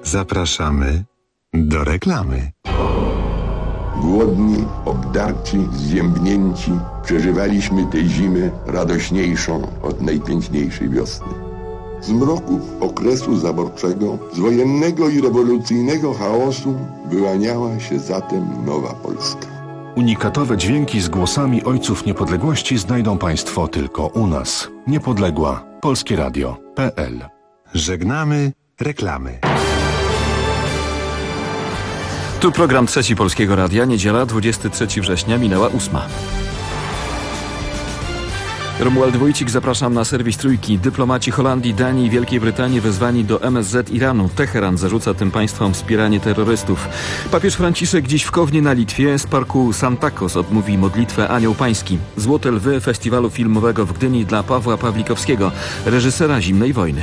Zapraszamy do reklamy. Głodni, obdarci, zziębnięci, przeżywaliśmy tę zimę radośniejszą od najpiękniejszej wiosny. Z mroków okresu zaborczego, z wojennego i rewolucyjnego chaosu wyłaniała się zatem nowa Polska. Unikatowe dźwięki z głosami ojców niepodległości znajdą Państwo tylko u nas. Niepodległa. Polskie Radio.pl. Żegnamy reklamy. Tu program Trzeci Polskiego Radia. Niedziela, 23 września, minęła 8. Romuald Wójcik, zapraszam na serwis Trójki. Dyplomaci Holandii, Danii i Wielkiej Brytanii wezwani do MSZ Iranu. Teheran zarzuca tym państwom wspieranie terrorystów. Papież Franciszek dziś w Kownie na Litwie z parku Santakos odmówi modlitwę Anioł Pański. Złote Lwy Festiwalu Filmowego w Gdyni dla Pawła Pawlikowskiego, reżysera Zimnej Wojny.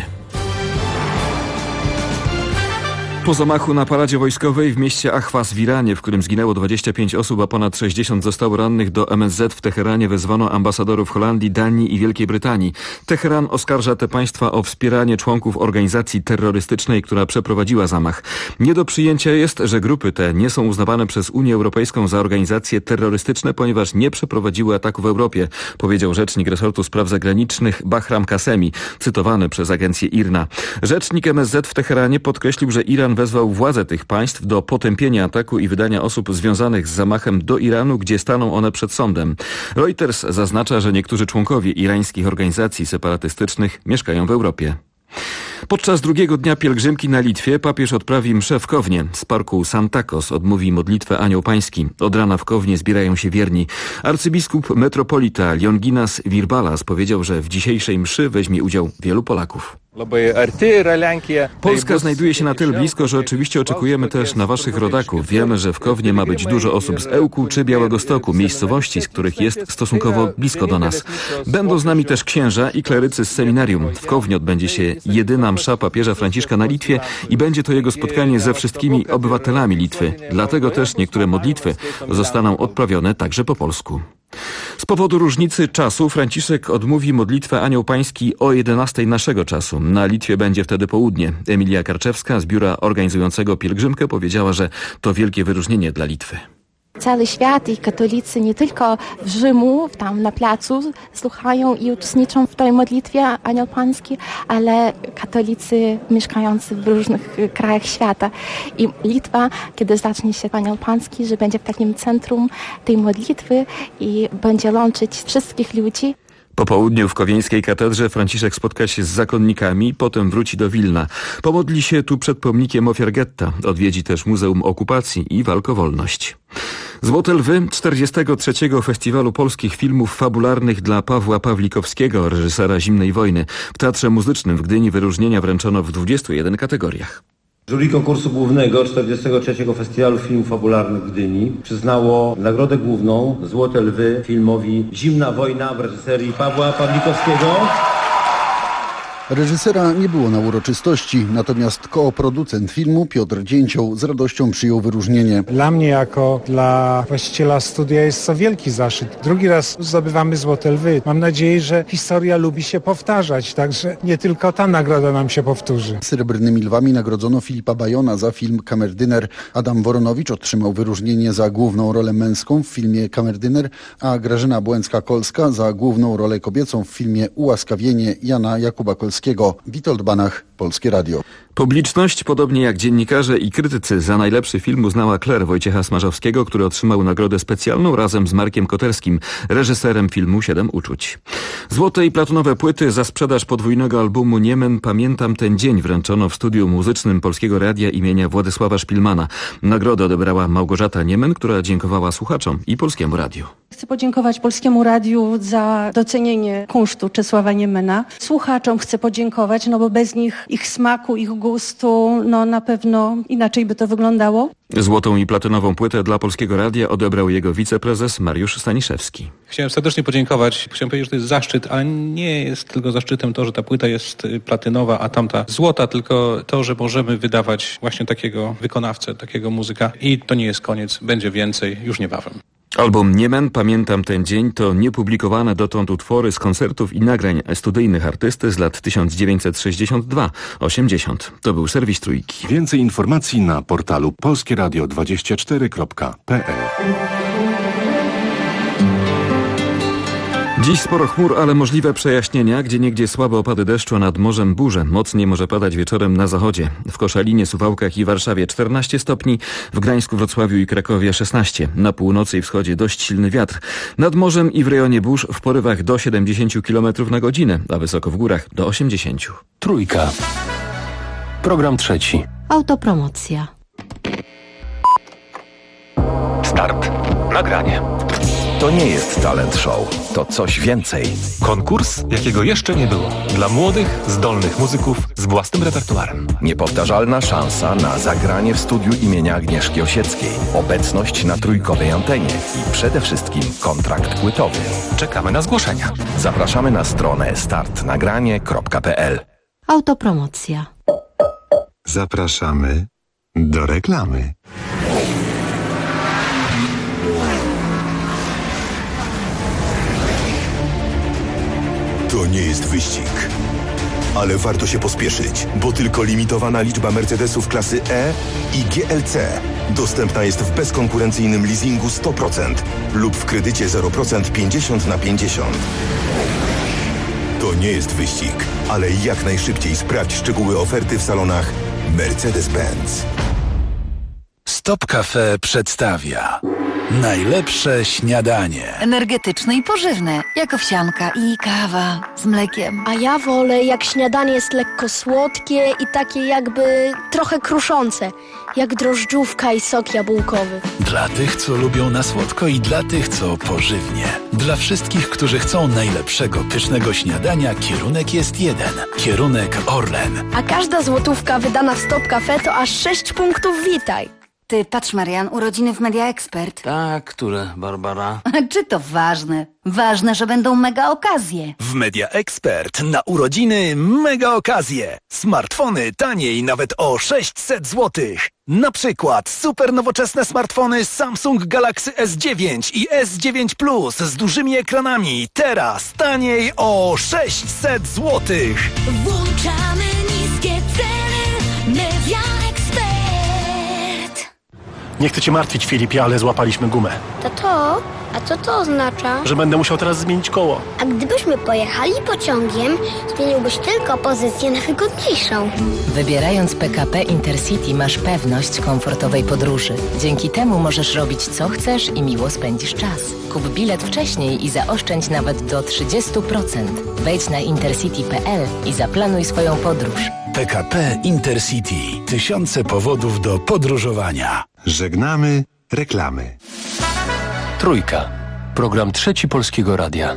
Po zamachu na paradzie wojskowej w mieście Ahwas w Iranie, w którym zginęło 25 osób, a ponad 60 zostało rannych, do MSZ w Teheranie wezwano ambasadorów Holandii, Danii i Wielkiej Brytanii. Teheran oskarża te państwa o wspieranie członków organizacji terrorystycznej, która przeprowadziła zamach. Nie do przyjęcia jest, że grupy te nie są uznawane przez Unię Europejską za organizacje terrorystyczne, ponieważ nie przeprowadziły ataku w Europie, powiedział rzecznik resortu spraw zagranicznych Bahram Kasemi, cytowany przez agencję IRNA. Rzecznik MSZ w Teheranie podkreślił, że Iran wezwał władze tych państw do potępienia ataku i wydania osób związanych z zamachem do Iranu, gdzie staną one przed sądem. Reuters zaznacza, że niektórzy członkowie irańskich organizacji separatystycznych mieszkają w Europie. Podczas drugiego dnia pielgrzymki na Litwie papież odprawi mszę w Kownie. Z parku Santakos odmówi modlitwę Anioł Pański. Od rana w Kownie zbierają się wierni. Arcybiskup metropolita Lionginas Virbalas powiedział, że w dzisiejszej mszy weźmie udział wielu Polaków. Polska znajduje się na tyle blisko, że oczywiście oczekujemy też na waszych rodaków. Wiemy, że w Kownie ma być dużo osób z Ełku czy Białegostoku, miejscowości, z których jest stosunkowo blisko do nas. Będą z nami też księża i klerycy z seminarium. W Kownie odbędzie się jedyna msza papieża Franciszka na Litwie i będzie to jego spotkanie ze wszystkimi obywatelami Litwy. Dlatego też niektóre modlitwy zostaną odprawione także po polsku. Z powodu różnicy czasu Franciszek odmówi modlitwę Anioł Pański o 11 naszego czasu. Na Litwie będzie wtedy południe. Emilia Karczewska z biura organizującego pielgrzymkę powiedziała, że to wielkie wyróżnienie dla Litwy. Cały świat i katolicy nie tylko w Rzymu, tam na placu słuchają i uczestniczą w tej modlitwie Anioł Pański, ale katolicy mieszkający w różnych krajach świata. I Litwa, kiedy zacznie się Anioł Pański, że będzie w takim centrum tej modlitwy i będzie łączyć wszystkich ludzi. Po południu w Kowieńskiej katedrze Franciszek spotka się z zakonnikami, potem wróci do Wilna. Pomodli się tu przed pomnikiem ofiar getta. Odwiedzi też Muzeum Okupacji i Walk o Wolność. Złote Lwy 43. Festiwalu Polskich Filmów Fabularnych dla Pawła Pawlikowskiego, reżysera Zimnej Wojny. W Teatrze Muzycznym w Gdyni wyróżnienia wręczono w 21 kategoriach. Jury konkursu głównego 43. Festiwalu Filmów Fabularnych w Gdyni przyznało nagrodę główną Złote Lwy filmowi Zimna Wojna w reżyserii Pawła Pawlikowskiego. Reżysera nie było na uroczystości, natomiast koproducent filmu Piotr Dzięcioł z radością przyjął wyróżnienie. Dla mnie jako dla właściciela studia jest to wielki zaszczyt. Drugi raz zdobywamy Złote Lwy. Mam nadzieję, że historia lubi się powtarzać, także nie tylko ta nagroda nam się powtórzy. Srebrnymi Lwami nagrodzono Filipa Bajona za film Kamerdyner. Adam Woronowicz otrzymał wyróżnienie za główną rolę męską w filmie Kamerdyner, a Grażyna Błęcka-Kolska za główną rolę kobiecą w filmie Ułaskawienie Jana Jakuba Kolskiego. Witold Banach, Polskie Radio. Publiczność, podobnie jak dziennikarze i krytycy, za najlepszy film uznała Claire Wojciecha Smarzowskiego, który otrzymał nagrodę specjalną razem z Markiem Koterskim, reżyserem filmu 7 uczuć. Złote i platonowe płyty za sprzedaż podwójnego albumu Niemen Pamiętam ten dzień wręczono w studiu muzycznym Polskiego Radia imienia Władysława Szpilmana. Nagrodę odebrała Małgorzata Niemen, która dziękowała słuchaczom i Polskiemu Radiu. Chcę podziękować Polskiemu Radiu za docenienie kunsztu Czesława Niemena. Słuchaczom chcę podziękować, bo bez nich, ich smaku, ich gustu, na pewno inaczej by to wyglądało. Złotą i platynową płytę dla Polskiego Radia odebrał jego wiceprezes Mariusz Staniszewski. Chciałem serdecznie podziękować. Chciałem powiedzieć, że to jest zaszczyt, ale nie jest tylko zaszczytem to, że ta płyta jest platynowa, a tamta złota, tylko to, że możemy wydawać właśnie takiego wykonawcę, takiego muzyka. I to nie jest koniec, będzie więcej już niebawem. Album Niemen, Pamiętam ten dzień to niepublikowane dotąd utwory z koncertów i nagrań studyjnych artysty z lat 1962-80. To był serwis Trójki. Więcej informacji na portalu polskieradio24.pl. Dziś sporo chmur, ale możliwe przejaśnienia, gdzieniegdzie słabe opady deszczu, a nad morzem burze. Mocniej może padać wieczorem na zachodzie. W Koszalinie, Suwałkach i Warszawie 14 stopni, w Gdańsku, Wrocławiu i Krakowie 16. Na północy i wschodzie dość silny wiatr. Nad morzem i w rejonie burz w porywach do 70 km na godzinę, a wysoko w górach do 80. Trójka. Program trzeci. Autopromocja. Start. Nagranie. To nie jest talent show, to coś więcej. Konkurs, jakiego jeszcze nie było. Dla młodych, zdolnych muzyków z własnym repertuarem. Niepowtarzalna szansa na zagranie w studiu imienia Agnieszki Osieckiej. Obecność na trójkowej antenie i przede wszystkim kontrakt płytowy. Czekamy na zgłoszenia. Zapraszamy na stronę startnagranie.pl. Autopromocja. Zapraszamy do reklamy. To nie jest wyścig, ale warto się pospieszyć, bo tylko limitowana liczba Mercedesów klasy E i GLC dostępna jest w bezkonkurencyjnym leasingu 100% lub w kredycie 0% 50/50. To nie jest wyścig, ale jak najszybciej sprawdź szczegóły oferty w salonach Mercedes-Benz. Stop Cafe przedstawia najlepsze śniadanie. Energetyczne i pożywne, jak owsianka i kawa z mlekiem. A ja wolę, jak śniadanie jest lekko słodkie i takie jakby trochę kruszące, jak drożdżówka i sok jabłkowy. Dla tych, co lubią na słodko i dla tych, co pożywnie. Dla wszystkich, którzy chcą najlepszego pysznego śniadania, kierunek jest jeden. Kierunek Orlen. A każda złotówka wydana w Stop Cafe to aż 6 punktów witaj. Ty, patrz Marian, urodziny w Media Expert. Tak, które, Barbara? Czy to ważne? Ważne, że będą mega okazje. W Media Expert na urodziny mega okazje. Smartfony taniej nawet o 600 zł. Na przykład super nowoczesne smartfony Samsung Galaxy S9 i S9 Plus z dużymi ekranami. Teraz taniej o 600 zł. Włączamy niskie ceny. Media Expert. Nie chcę cię martwić, Filipie, ale złapaliśmy gumę. Tato, a co to oznacza? Że będę musiał teraz zmienić koło. A gdybyśmy pojechali pociągiem, zmieniłbyś tylko pozycję na wygodniejszą. Wybierając PKP Intercity masz pewność komfortowej podróży. Dzięki temu możesz robić co chcesz i miło spędzisz czas. Kup bilet wcześniej i zaoszczędź nawet do 30%. Wejdź na intercity.pl i zaplanuj swoją podróż. PKP Intercity. Tysiące powodów do podróżowania. Żegnamy reklamy. Trójka. Program trzeci Polskiego Radia.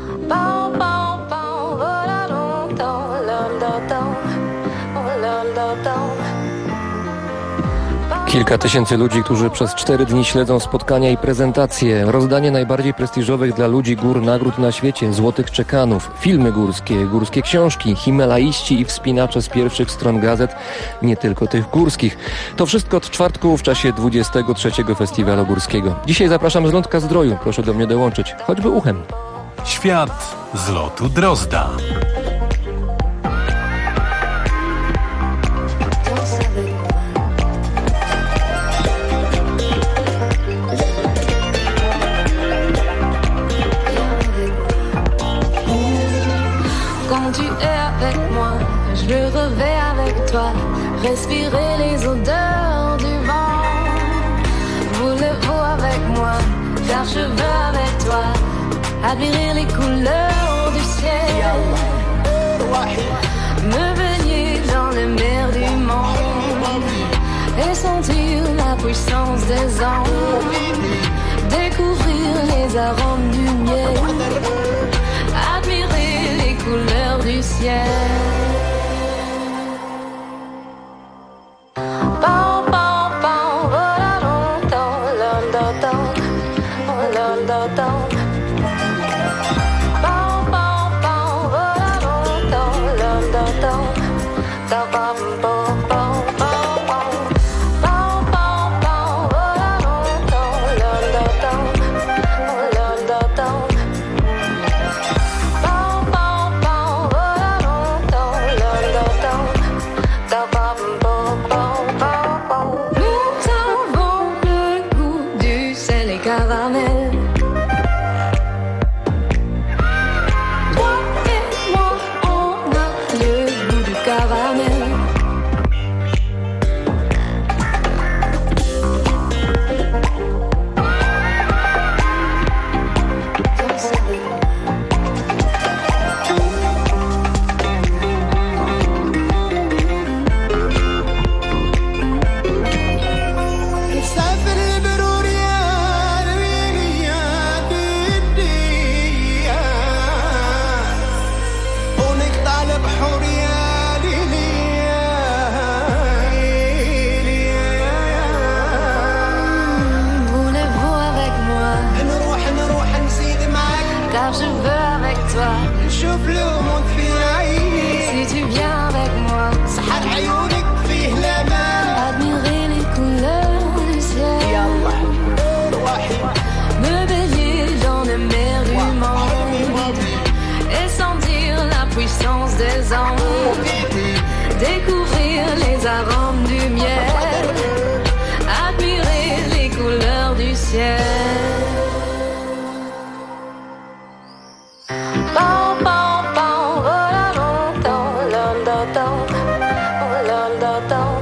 Kilka tysięcy ludzi, którzy przez 4 dni śledzą spotkania i prezentacje, rozdanie najbardziej prestiżowych dla ludzi gór nagród na świecie, złotych czekanów, filmy górskie, górskie książki, himalaiści i wspinacze z pierwszych stron gazet, nie tylko tych górskich. To wszystko od czwartku w czasie 23. Festiwalu Górskiego. Dzisiaj zapraszam z Lądka Zdroju, proszę do mnie dołączyć, choćby uchem. Świat z lotu Drozda. Je revais avec toi, respirer les odeurs du vent. Voulez-vous avec moi, faire cheveux avec toi, admirer les couleurs du ciel. Me baigner dans les mers du monde et sentir la puissance des ondes. Découvrir les arômes du miel, admirer les couleurs du ciel. des anges, découvrir les arômes du miel, admirer les couleurs du ciel. Bon, bon, bon, voilà longtemps, longtemps, longtemps.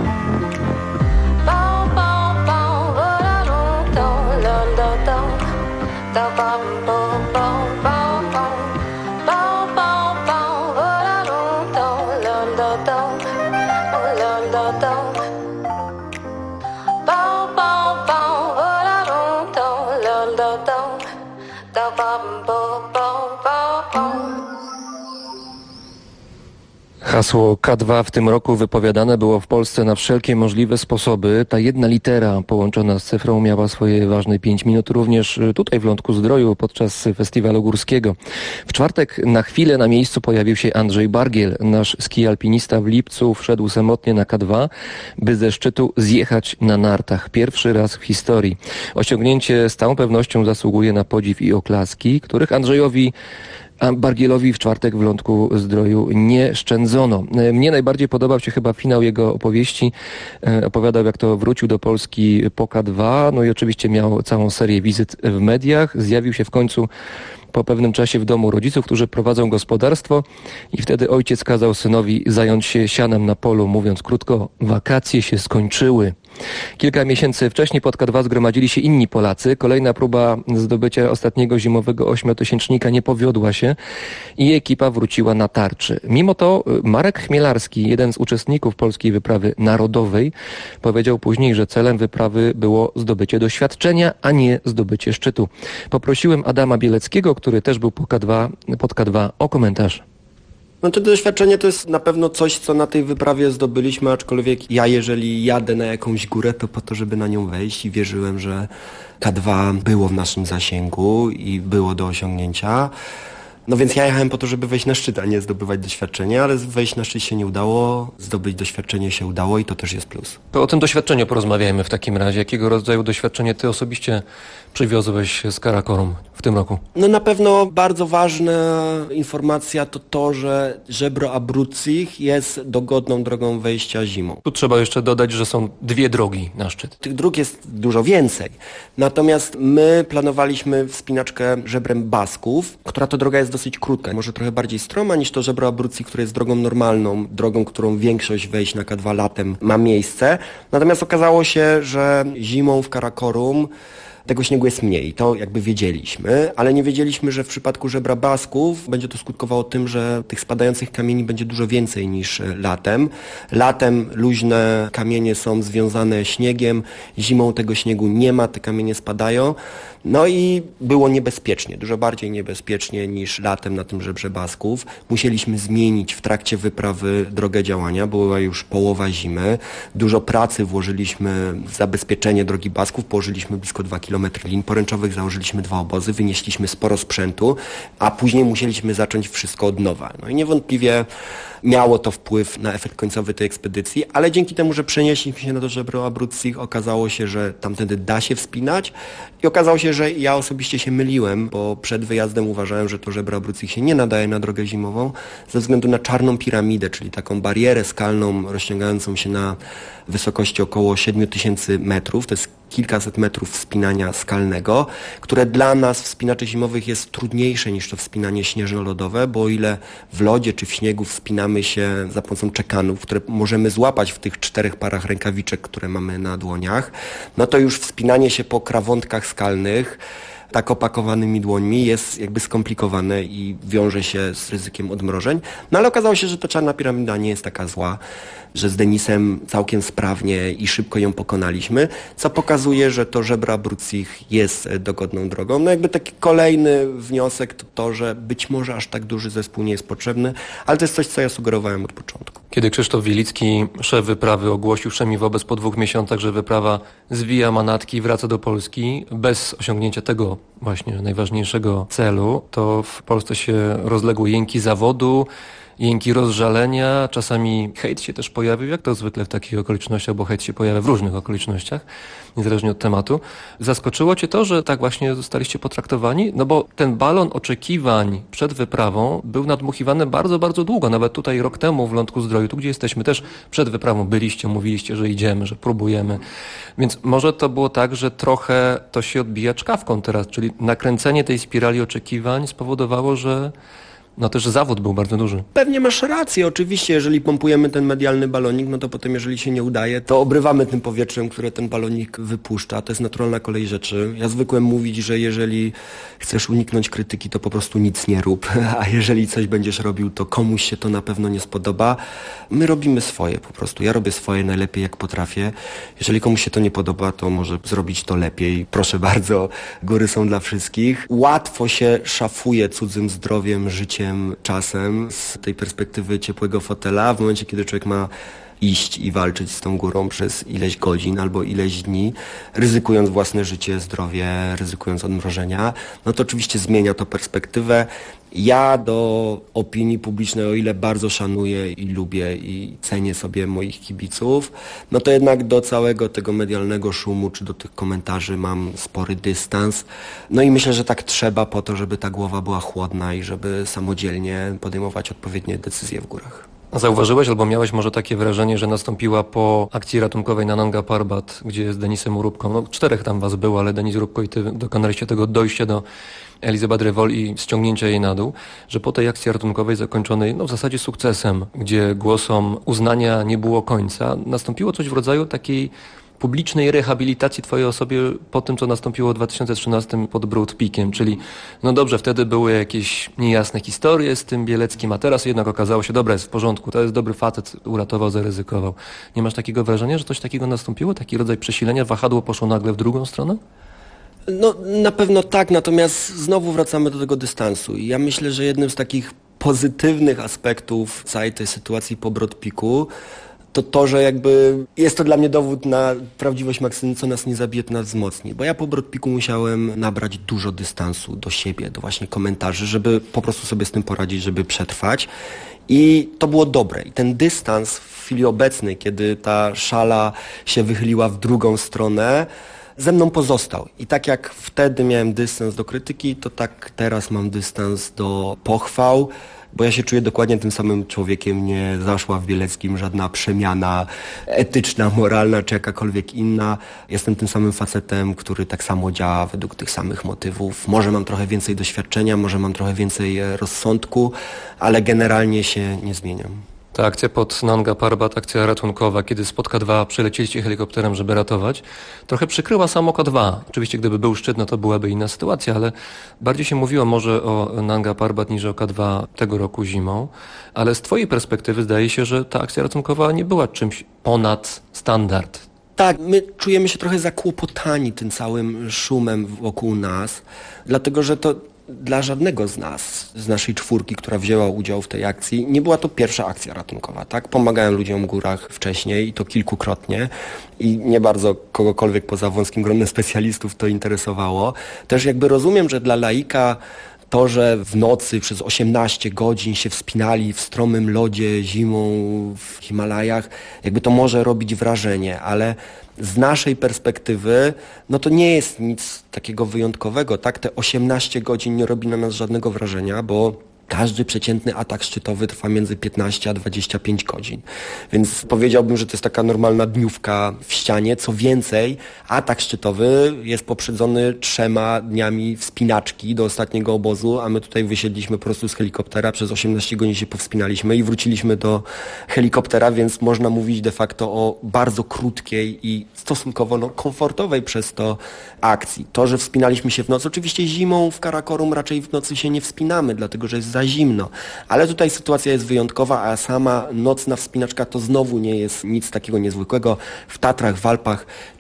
Bon, bon, bon, voilà longtemps, longtemps, longtemps, bon, bon, bon, bon. Bon, bon, bon, voilà longtemps, longtemps, longtemps. Bon, bon, bon, voilà longtemps, longtemps, longtemps, bon, bon, bon. Hasło K2 w tym roku wypowiadane było w Polsce na wszelkie możliwe sposoby. Ta jedna litera połączona z cyfrą miała swoje ważne 5 minut również tutaj w Lądku-Zdroju podczas festiwalu górskiego. W czwartek na chwilę na miejscu pojawił się Andrzej Bargiel. Nasz ski-alpinista w lipcu wszedł samotnie na K2, by ze szczytu zjechać na nartach. Pierwszy raz w historii. Osiągnięcie z całą pewnością zasługuje na podziw i oklaski, których Andrzejowi Bargielowi w czwartek w Lądku-Zdroju nie szczędzono. Mnie najbardziej podobał się chyba finał jego opowieści. Opowiadał, jak to wrócił do Polski po K2, no i oczywiście miał całą serię wizyt w mediach. Zjawił się w końcu po pewnym czasie w domu rodziców, którzy prowadzą gospodarstwo i wtedy ojciec kazał synowi zająć się sianem na polu, mówiąc krótko, wakacje się skończyły. Kilka miesięcy wcześniej pod K2 zgromadzili się inni Polacy. Kolejna próba zdobycia ostatniego zimowego 8-tysięcznika nie powiodła się i ekipa wróciła na tarczy. Mimo to Marek Chmielarski, jeden z uczestników polskiej wyprawy narodowej, powiedział później, że celem wyprawy było zdobycie doświadczenia, a nie zdobycie szczytu. Poprosiłem Adama Bieleckiego, który też był pod K2 o komentarz. No to doświadczenie to jest na pewno coś, co na tej wyprawie zdobyliśmy, aczkolwiek ja jeżeli jadę na jakąś górę, to po to, żeby na nią wejść i wierzyłem, że K2 było w naszym zasięgu i było do osiągnięcia. No więc ja jechałem po to, żeby wejść na szczyt, a nie zdobywać doświadczenia, ale wejść na szczyt się nie udało, zdobyć doświadczenie się udało i to też jest plus. To o tym doświadczeniu porozmawiajmy w takim razie. Jakiego rodzaju doświadczenie ty osobiście przywiozłeś z Karakorum w tym roku? No na pewno bardzo ważna informacja to, że Żebro Abruzzi jest dogodną drogą wejścia zimą. Tu trzeba jeszcze dodać, że są dwie drogi na szczyt. Tych dróg jest dużo więcej. Natomiast my planowaliśmy wspinaczkę Żebrem Basków, która to droga jest dosyć krótka, może trochę bardziej stroma niż to Żebro Abruzzi, które jest drogą normalną, drogą, którą większość wejść na K2 latem ma miejsce. Natomiast okazało się, że zimą w Karakorum tego śniegu jest mniej, to jakby wiedzieliśmy, ale nie wiedzieliśmy, że w przypadku Żebra Basków będzie to skutkowało tym, że tych spadających kamieni będzie dużo więcej niż latem. Latem luźne kamienie są związane śniegiem, zimą tego śniegu nie ma, te kamienie spadają. No i było niebezpiecznie, dużo bardziej niebezpiecznie niż latem na tym Żebrze Basków. Musieliśmy zmienić w trakcie wyprawy drogę działania, była już połowa zimy. Dużo pracy włożyliśmy w zabezpieczenie drogi Basków, położyliśmy blisko 2 km lin poręczowych, założyliśmy 2 obozy, wynieśliśmy sporo sprzętu, a później musieliśmy zacząć wszystko od nowa. No i niewątpliwie miało to wpływ na efekt końcowy tej ekspedycji, ale dzięki temu, że przenieśliśmy się na to Żebro Abruzzi, okazało się, że tamtędy da się wspinać i okazało się, że ja osobiście się myliłem, bo przed wyjazdem uważałem, że to Żebro Abruzzi się nie nadaje na drogę zimową ze względu na czarną piramidę, czyli taką barierę skalną rozciągającą się na wysokości około 7000 metrów. To jest kilkaset metrów wspinania skalnego, które dla nas, wspinaczy zimowych, jest trudniejsze niż to wspinanie śnieżno-lodowe, bo o ile w lodzie czy w śniegu wspinamy się za pomocą czekanów, które możemy złapać w tych 4 parach rękawiczek, które mamy na dłoniach, no to już wspinanie się po krawątkach skalnych tak opakowanymi dłońmi jest jakby skomplikowane i wiąże się z ryzykiem odmrożeń. No ale okazało się, że ta czarna piramida nie jest taka zła, że z Denisem całkiem sprawnie i szybko ją pokonaliśmy, co pokazuje, że to Żebro Abruzzi jest dogodną drogą. No jakby taki kolejny wniosek to, że być może aż tak duży zespół nie jest potrzebny, ale to jest coś, co ja sugerowałem od początku. Kiedy Krzysztof Wielicki, szef wyprawy, ogłosił wszemi wobec po 2 miesiącach, że wyprawa zwija manatki i wraca do Polski bez osiągnięcia tego właśnie najważniejszego celu, to w Polsce się rozległy jęki zawodu. jęki rozżalenia, czasami hejt się też pojawił, jak to zwykle w takich okolicznościach, bo hejt się pojawia w różnych okolicznościach, niezależnie od tematu. Zaskoczyło cię to, że tak właśnie zostaliście potraktowani? No bo ten balon oczekiwań przed wyprawą był nadmuchiwany bardzo, bardzo długo. Nawet tutaj rok temu w Lądku Zdroju, tu gdzie jesteśmy, też przed wyprawą byliście, mówiliście, że idziemy, że próbujemy. Więc może to było tak, że trochę to się odbija czkawką teraz, czyli nakręcenie tej spirali oczekiwań spowodowało, że no też zawód był bardzo duży. Pewnie masz rację, oczywiście, jeżeli pompujemy ten medialny balonik, no to potem jeżeli się nie udaje, to obrywamy tym powietrzem, które ten balonik wypuszcza. To jest naturalna kolej rzeczy. Ja zwykłem mówić, że jeżeli chcesz uniknąć krytyki, to po prostu nic nie rób, a jeżeli coś będziesz robił, to komuś się to na pewno nie spodoba. My robimy swoje po prostu. Ja robię swoje najlepiej jak potrafię. Jeżeli komuś się to nie podoba, to może zrobić to lepiej. Proszę bardzo, góry są dla wszystkich. Łatwo się szafuje cudzym zdrowiem, życiem, czasem z tej perspektywy ciepłego fotela, w momencie, kiedy człowiek ma iść i walczyć z tą górą przez ileś godzin albo ileś dni, ryzykując własne życie, zdrowie, ryzykując odmrożenia, no to oczywiście zmienia to perspektywę. Ja do opinii publicznej, o ile bardzo szanuję i lubię i cenię sobie moich kibiców, no to jednak do całego tego medialnego szumu, czy do tych komentarzy mam spory dystans. No i myślę, że tak trzeba po to, żeby ta głowa była chłodna i żeby samodzielnie podejmować odpowiednie decyzje w górach. Zauważyłeś albo miałeś może takie wrażenie, że nastąpiła po akcji ratunkowej na Nanga Parbat, gdzie z Denisem Urubką, no 4 tam was było, ale Denis Urubko i ty dokonaliście tego dojścia do Elizy Badrewol i ściągnięcia jej na dół, że po tej akcji ratunkowej zakończonej no w zasadzie sukcesem, gdzie głosom uznania nie było końca, nastąpiło coś w rodzaju takiej publicznej rehabilitacji twojej osobie po tym, co nastąpiło w 2013 pod Broad Peakiem, czyli no dobrze, wtedy były jakieś niejasne historie z tym Bieleckim, a teraz jednak okazało się, dobra, jest w porządku, to jest dobry facet, uratował, zaryzykował. Nie masz takiego wrażenia, że coś takiego nastąpiło? Taki rodzaj przesilenia, wahadło poszło nagle w drugą stronę? No na pewno tak, natomiast znowu wracamy do tego dystansu i ja myślę, że jednym z takich pozytywnych aspektów całej tej sytuacji po Broad Peaku to, że jakby jest to dla mnie dowód na prawdziwość maksymy, co nas nie zabije, to nas wzmocni. Bo ja po Broad Peaku musiałem nabrać dużo dystansu do siebie, do właśnie komentarzy, żeby po prostu sobie z tym poradzić, żeby przetrwać. I to było dobre. I ten dystans w chwili obecnej, kiedy ta szala się wychyliła w drugą stronę, ze mną pozostał. I tak jak wtedy miałem dystans do krytyki, to tak teraz mam dystans do pochwał, bo ja się czuję dokładnie tym samym człowiekiem, nie zaszła w Bieleckim żadna przemiana etyczna, moralna czy jakakolwiek inna. Jestem tym samym facetem, który tak samo działa według tych samych motywów. Może mam trochę więcej doświadczenia, może mam trochę więcej rozsądku, ale generalnie się nie zmieniam. Ta akcja pod Nanga Parbat, akcja ratunkowa, kiedy z K2 przylecieliście helikopterem, żeby ratować, trochę przykryła samo K2. Oczywiście gdyby był szczyt, no to byłaby inna sytuacja, ale bardziej się mówiło może o Nanga Parbat niż o K2 tego roku zimą, ale z twojej perspektywy zdaje się, że ta akcja ratunkowa nie była czymś ponad standard. Tak, my czujemy się trochę zakłopotani tym całym szumem wokół nas, dlatego że to dla żadnego z nas, z naszej czwórki, która wzięła udział w tej akcji, nie była to pierwsza akcja ratunkowa, tak? Pomagałem ludziom w górach wcześniej i to kilkukrotnie i nie bardzo kogokolwiek poza wąskim gronem specjalistów to interesowało. Też jakby rozumiem, że dla laika to, że w nocy przez 18 godzin się wspinali w stromym lodzie zimą w Himalajach, jakby to może robić wrażenie, ale z naszej perspektywy, no to nie jest nic takiego wyjątkowego, tak? Te 18 godzin nie robi na nas żadnego wrażenia, bo każdy przeciętny atak szczytowy trwa między 15 a 25 godzin. Więc powiedziałbym, że to jest taka normalna dniówka w ścianie. Co więcej, atak szczytowy jest poprzedzony 3 dniami wspinaczki do ostatniego obozu, a my tutaj wysiedliśmy po prostu z helikoptera, przez 18 godzin się powspinaliśmy i wróciliśmy do helikoptera, więc można mówić de facto o bardzo krótkiej i stosunkowo komfortowej przez to akcji. To, że wspinaliśmy się w nocy, oczywiście zimą w Karakorum raczej w nocy się nie wspinamy, dlatego że jest za zimno, ale tutaj sytuacja jest wyjątkowa, a sama nocna wspinaczka to znowu nie jest nic takiego niezwykłego. W Tatrach, w Alpach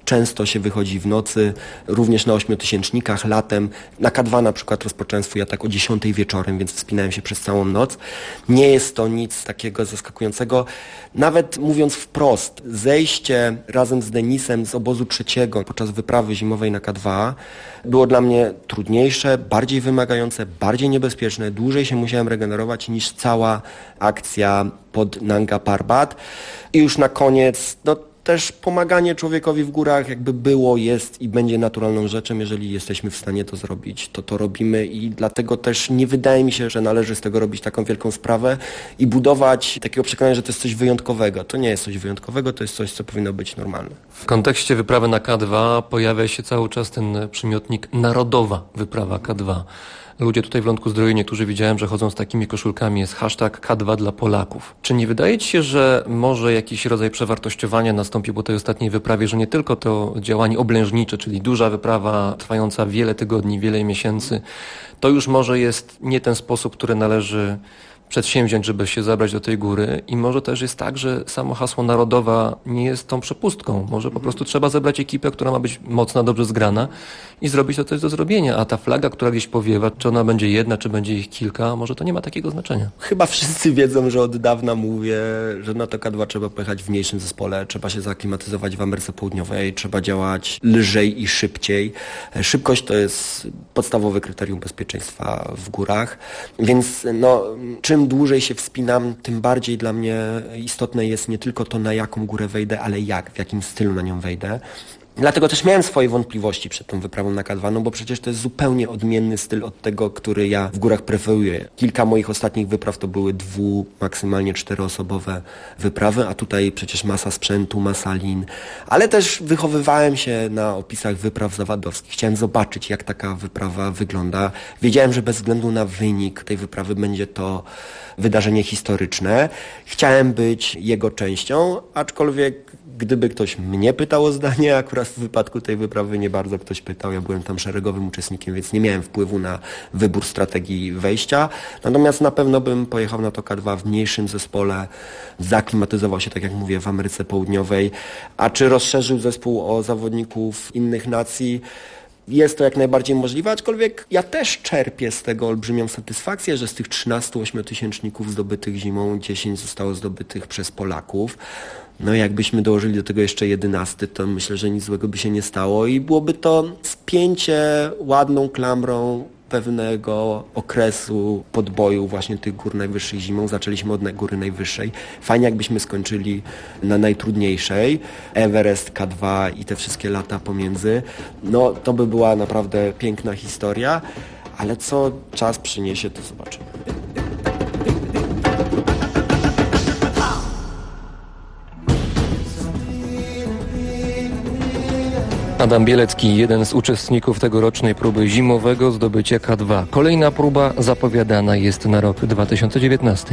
Często się wychodzi w nocy, również na 8-tysięcznikach, latem. Na K2 na przykład rozpocząłem swój atak o 10 wieczorem, więc wspinałem się przez całą noc. Nie jest to nic takiego zaskakującego. Nawet mówiąc wprost, zejście razem z Denisem z obozu 3 podczas wyprawy zimowej na K2 było dla mnie trudniejsze, bardziej wymagające, bardziej niebezpieczne. Dłużej się musiałem regenerować niż cała akcja pod Nanga Parbat. I już na koniec, też pomaganie człowiekowi w górach jakby było, jest i będzie naturalną rzeczą. Jeżeli jesteśmy w stanie to zrobić, to robimy i dlatego też nie wydaje mi się, że należy z tego robić taką wielką sprawę i budować takiego przekonania, że to jest coś wyjątkowego. To nie jest coś wyjątkowego, to jest coś, co powinno być normalne. W kontekście wyprawy na K2 pojawia się cały czas ten przymiotnik narodowa wyprawa K2. Ludzie tutaj w Lądku-Zdroju, niektórzy widziałem, że chodzą z takimi koszulkami, jest hashtag K2 dla Polaków. Czy nie wydaje Ci się, że może jakiś rodzaj przewartościowania nastąpił po tej ostatniej wyprawie, że nie tylko to działanie oblężnicze, czyli duża wyprawa trwająca wiele tygodni, wiele miesięcy, to już może jest nie ten sposób, który należy przedsięwziąć, żeby się zabrać do tej góry i może też jest tak, że samo hasło narodowa nie jest tą przepustką. Może po prostu trzeba zebrać ekipę, która ma być mocna, dobrze zgrana i zrobić to, co jest do zrobienia. A ta flaga, która gdzieś powiewa, czy ona będzie jedna, czy będzie ich kilka, może to nie ma takiego znaczenia. Chyba wszyscy wiedzą, że od dawna mówię, że na to K2 trzeba pojechać w mniejszym zespole, trzeba się zaklimatyzować w Ameryce Południowej, trzeba działać lżej i szybciej. Szybkość to jest podstawowe kryterium bezpieczeństwa w górach, więc czym dłużej się wspinam, tym bardziej dla mnie istotne jest nie tylko to, na jaką górę wejdę, ale w jakim stylu na nią wejdę. Dlatego też miałem swoje wątpliwości przed tą wyprawą na K2, bo przecież to jest zupełnie odmienny styl od tego, który ja w górach preferuję. Kilka moich ostatnich wypraw to były 2, maksymalnie 4-osobowe wyprawy, a tutaj przecież masa sprzętu, masa lin. Ale też wychowywałem się na opisach wypraw zawadowskich. Chciałem zobaczyć, jak taka wyprawa wygląda. Wiedziałem, że bez względu na wynik tej wyprawy będzie to wydarzenie historyczne. Chciałem być jego częścią, aczkolwiek gdyby ktoś mnie pytał o zdanie, akurat w wypadku tej wyprawy nie bardzo ktoś pytał, ja byłem tam szeregowym uczestnikiem, więc nie miałem wpływu na wybór strategii wejścia. Natomiast na pewno bym pojechał na to K2 w mniejszym zespole, zaklimatyzował się, tak jak mówię, w Ameryce Południowej. A czy rozszerzył zespół o zawodników innych nacji? Jest to jak najbardziej możliwe, aczkolwiek ja też czerpię z tego olbrzymią satysfakcję, że z tych 13 8-tysięczników zdobytych zimą 10 zostało zdobytych przez Polaków. Jakbyśmy dołożyli do tego jeszcze 11, to myślę, że nic złego by się nie stało i byłoby to spięcie ładną klamrą pewnego okresu podboju właśnie tych gór najwyższych zimą. Zaczęliśmy od góry najwyższej. Fajnie jakbyśmy skończyli na najtrudniejszej. Everest, K2 i te wszystkie lata pomiędzy. To by była naprawdę piękna historia, ale co czas przyniesie, to zobaczymy. Adam Bielecki, jeden z uczestników tegorocznej próby zimowego zdobycia K2. Kolejna próba zapowiadana jest na rok 2019.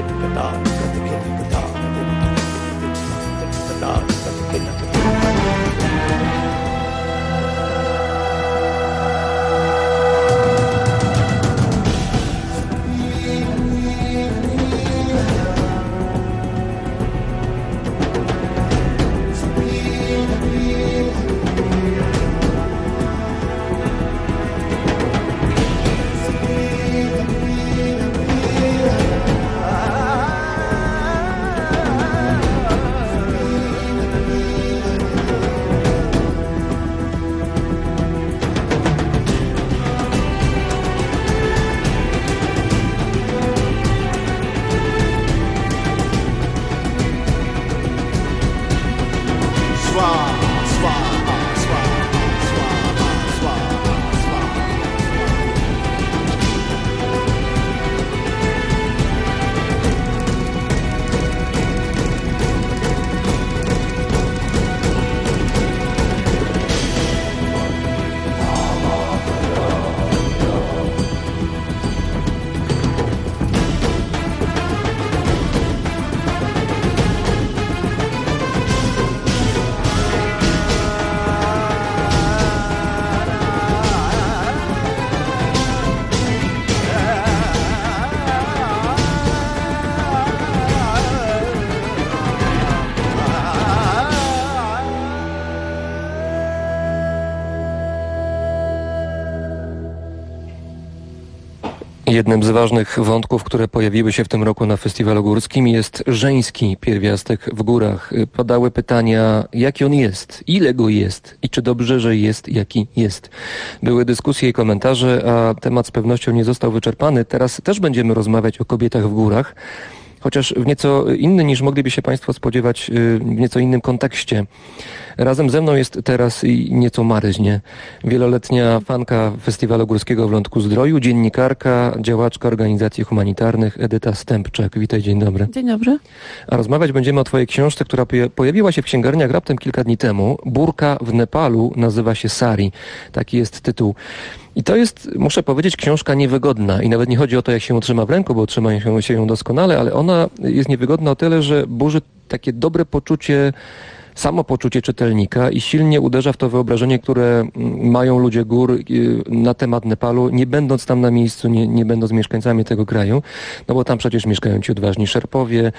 Jednym z ważnych wątków, które pojawiły się w tym roku na Festiwalu Górskim, jest żeński pierwiastek w górach. Padały pytania, jaki on jest, ile go jest i czy dobrze, że jest, jaki jest. Były dyskusje i komentarze, a temat z pewnością nie został wyczerpany. Teraz też będziemy rozmawiać o kobietach w górach, chociaż w nieco inny niż mogliby się Państwo spodziewać, w nieco innym kontekście. Razem ze mną jest teraz i nieco maryźnie wieloletnia fanka Festiwalu Górskiego w Lądku-Zdroju, dziennikarka, działaczka organizacji humanitarnych Edyta Stępczak. Witaj, dzień dobry. Dzień dobry. A rozmawiać będziemy o Twojej książce, która pojawiła się w księgarniach raptem kilka dni temu. Burka w Nepalu nazywa się Sari. Taki jest tytuł. I to jest, muszę powiedzieć, książka niewygodna i nawet nie chodzi o to, jak się utrzyma w ręku, bo trzyma się ją doskonale, ale ona jest niewygodna o tyle, że burzy takie dobre poczucie, samopoczucie czytelnika i silnie uderza w to wyobrażenie, które mają ludzie gór na temat Nepalu, nie będąc tam na miejscu, nie będąc mieszkańcami tego kraju, no bo tam przecież mieszkają ci odważni Szerpowie,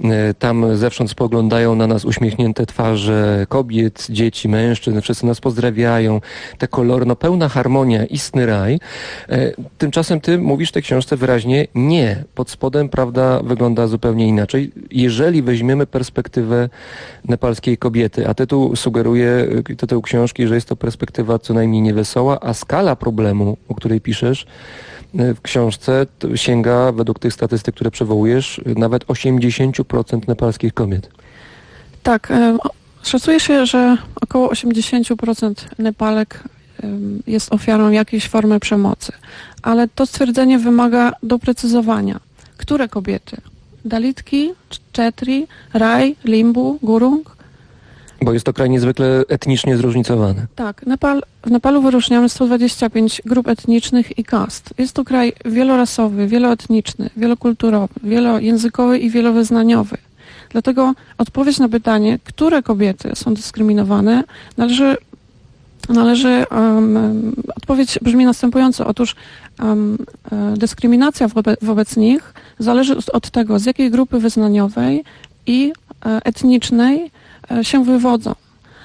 tam zewsząd spoglądają na nas uśmiechnięte twarze kobiet, dzieci, mężczyzn, wszyscy nas pozdrawiają, te kolory, no pełna harmonia, istny raj. Tymczasem ty mówisz w tej książce wyraźnie nie. Pod spodem prawda wygląda zupełnie inaczej. Jeżeli weźmiemy perspektywę nepalskiej kobiety, a tytuł sugeruje, tytuł książki, że jest to perspektywa co najmniej niewesoła, a skala problemu, o której piszesz w książce, sięga według tych statystyk, które przywołujesz, nawet 80% nepalskich kobiet. Tak, szacuje się, że około 80% Nepalek jest ofiarą jakiejś formy przemocy, ale to stwierdzenie wymaga doprecyzowania. Które kobiety? Dalitki, Chetri, Rai, Limbu, Gurung? Bo jest to kraj niezwykle etnicznie zróżnicowany. Tak, w Nepalu wyróżniamy 125 grup etnicznych i kast. Jest to kraj wielorasowy, wieloetniczny, wielokulturowy, wielojęzykowy i wielowyznaniowy. Dlatego odpowiedź na pytanie, które kobiety są dyskryminowane, odpowiedź brzmi następująco. Otóż dyskryminacja wobec nich zależy od tego, z jakiej grupy wyznaniowej i etnicznej się wywodzą.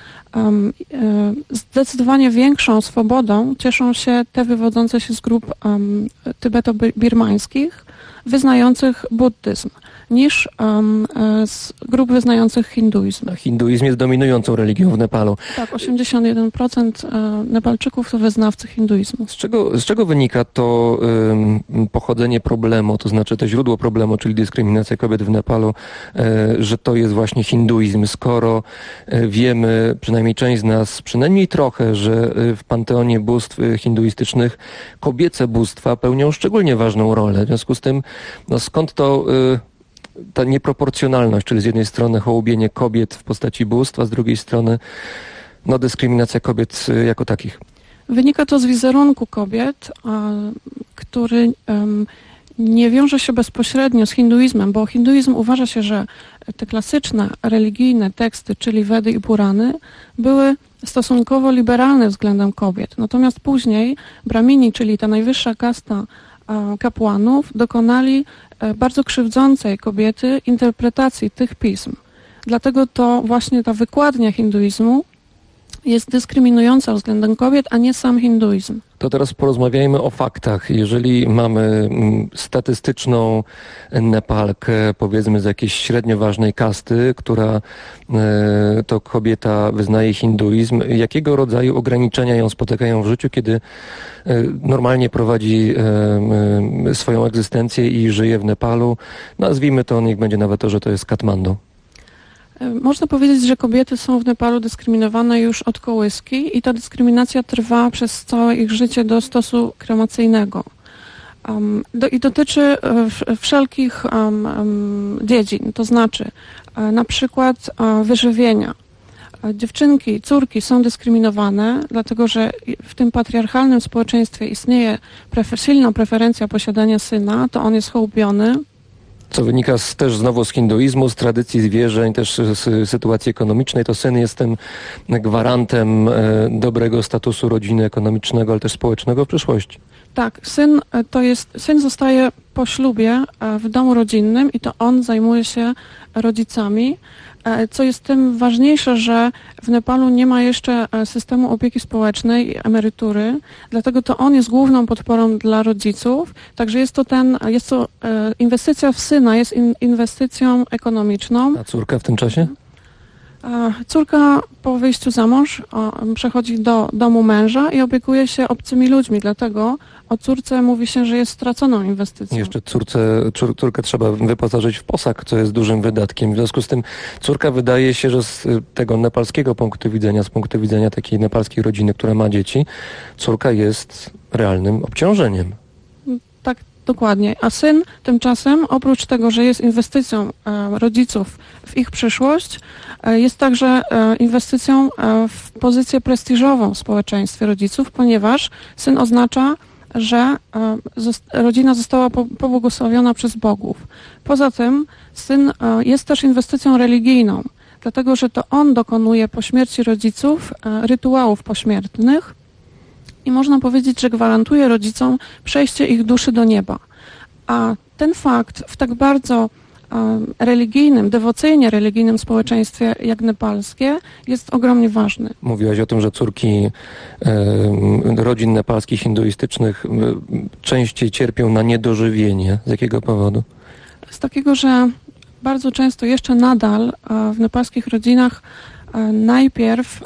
Zdecydowanie większą swobodą cieszą się te wywodzące się z grup tybeto-birmańskich wyznających buddyzm niż z grup wyznających hinduizm. Hinduizm jest dominującą religią w Nepalu. Tak, 81% Nepalczyków to wyznawcy hinduizmu. Z czego wynika to pochodzenie problemu, to znaczy to źródło problemu, czyli dyskryminacja kobiet w Nepalu, że to jest właśnie hinduizm, skoro wiemy, przynajmniej część z nas, przynajmniej trochę, że w panteonie bóstw hinduistycznych kobiece bóstwa pełnią szczególnie ważną rolę. W związku z tym, no skąd to ta nieproporcjonalność, czyli z jednej strony hołubienie kobiet w postaci bóstw, a z drugiej strony no, dyskryminacja kobiet jako takich? Wynika to z wizerunku kobiet, który nie wiąże się bezpośrednio z hinduizmem, bo hinduizm uważa się, że te klasyczne, religijne teksty, czyli Wedy i Purany, były stosunkowo liberalne względem kobiet. Natomiast później Brahmini, czyli ta najwyższa kasta kapłanów, dokonali bardzo krzywdzącej kobiety interpretacji tych pism. Dlatego to właśnie ta wykładnia hinduizmu jest dyskryminująca względem kobiet, a nie sam hinduizm. To teraz porozmawiajmy o faktach. Jeżeli mamy statystyczną Nepalkę, powiedzmy z jakiejś średnio ważnej kasty, która to kobieta wyznaje hinduizm, jakiego rodzaju ograniczenia ją spotykają w życiu, kiedy normalnie prowadzi swoją egzystencję i żyje w Nepalu? Nazwijmy to, niech będzie nawet to, że to jest Katmandu. Można powiedzieć, że kobiety są w Nepalu dyskryminowane już od kołyski i ta dyskryminacja trwa przez całe ich życie do stosu kremacyjnego. I dotyczy wszelkich dziedzin, to znaczy na przykład wyżywienia. Dziewczynki, córki są dyskryminowane, dlatego że w tym patriarchalnym społeczeństwie istnieje silna preferencja posiadania syna, to on jest hołubiony. Co wynika też znowu z hinduizmu, z tradycji zwierzeń, też z sytuacji ekonomicznej. To syn jest tym gwarantem dobrego statusu rodziny ekonomicznego, ale też społecznego w przyszłości. Tak, syn zostaje po ślubie w domu rodzinnym i to on zajmuje się rodzicami. Co jest tym ważniejsze, że w Nepalu nie ma jeszcze systemu opieki społecznej i emerytury, dlatego to on jest główną podporą dla rodziców, także jest to inwestycja w syna, jest inwestycją ekonomiczną. A córka w tym czasie? Córka po wyjściu za mąż przechodzi do domu męża i opiekuje się obcymi ludźmi, dlatego o córce mówi się, że jest straconą inwestycją. Jeszcze córkę trzeba wyposażyć w posag, co jest dużym wydatkiem. W związku z tym córka wydaje się, że z tego nepalskiego punktu widzenia, z punktu widzenia takiej nepalskiej rodziny, która ma dzieci, córka jest realnym obciążeniem. Tak, dokładnie. A syn tymczasem, oprócz tego, że jest inwestycją rodziców w ich przyszłość, jest także inwestycją w pozycję prestiżową w społeczeństwie rodziców, ponieważ syn oznacza, że rodzina została pobłogosławiona przez bogów. Poza tym syn jest też inwestycją religijną, dlatego że to on dokonuje po śmierci rodziców rytuałów pośmiertnych i można powiedzieć, że gwarantuje rodzicom przejście ich duszy do nieba. A ten fakt w tak bardzo religijnym, dewocyjnie religijnym społeczeństwie jak nepalskie jest ogromnie ważny. Mówiłaś o tym, że córki rodzin nepalskich, hinduistycznych częściej cierpią na niedożywienie. Z jakiego powodu? Z takiego, że bardzo często jeszcze nadal w nepalskich rodzinach najpierw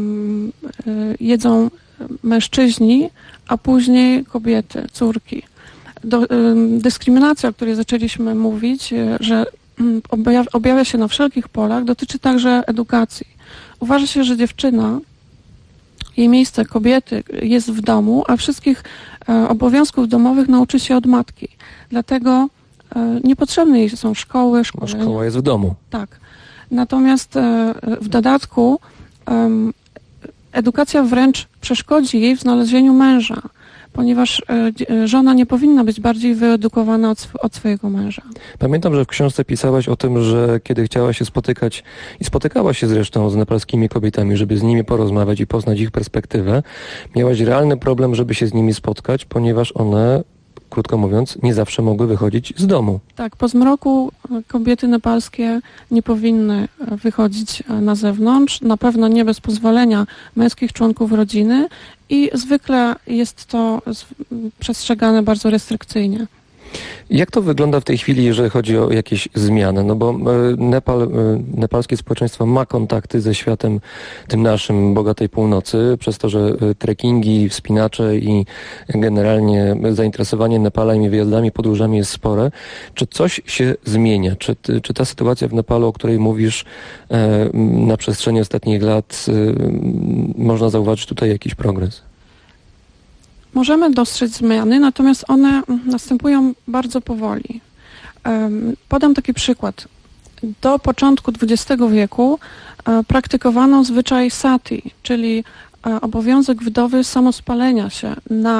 jedzą mężczyźni, a później kobiety, córki. Dyskryminacja, o której zaczęliśmy mówić, że objawia się na wszelkich polach, dotyczy także edukacji. Uważa się, że dziewczyna, jej miejsce kobiety jest w domu, a wszystkich obowiązków domowych nauczy się od matki. Dlatego niepotrzebne jej są szkoły, szkolenia. Szkoła jest w domu. Tak. Natomiast w dodatku edukacja wręcz przeszkodzi jej w znalezieniu męża, ponieważ żona nie powinna być bardziej wyedukowana od swojego męża. Pamiętam, że w książce pisałaś o tym, że kiedy chciała się spotykać i spotykała się zresztą z nepalskimi kobietami, żeby z nimi porozmawiać i poznać ich perspektywę, miałaś realny problem, żeby się z nimi spotkać, ponieważ one, krótko mówiąc, nie zawsze mogły wychodzić z domu. Tak, po zmroku kobiety nepalskie nie powinny wychodzić na zewnątrz, na pewno nie bez pozwolenia męskich członków rodziny i zwykle jest to przestrzegane bardzo restrykcyjnie. Jak to wygląda w tej chwili, jeżeli chodzi o jakieś zmiany? No bo nepalskie społeczeństwo ma kontakty ze światem tym naszym, bogatej północy, przez to, że trekkingi, wspinacze i generalnie zainteresowanie Nepalem i wyjazdami, podróżami jest spore. Czy coś się zmienia? Czy ta sytuacja w Nepalu, o której mówisz na przestrzeni ostatnich lat, można zauważyć tutaj jakiś progres? Możemy dostrzec zmiany, natomiast one następują bardzo powoli. Podam taki przykład. Do początku XX wieku praktykowano zwyczaj sati, czyli obowiązek wdowy samospalenia się na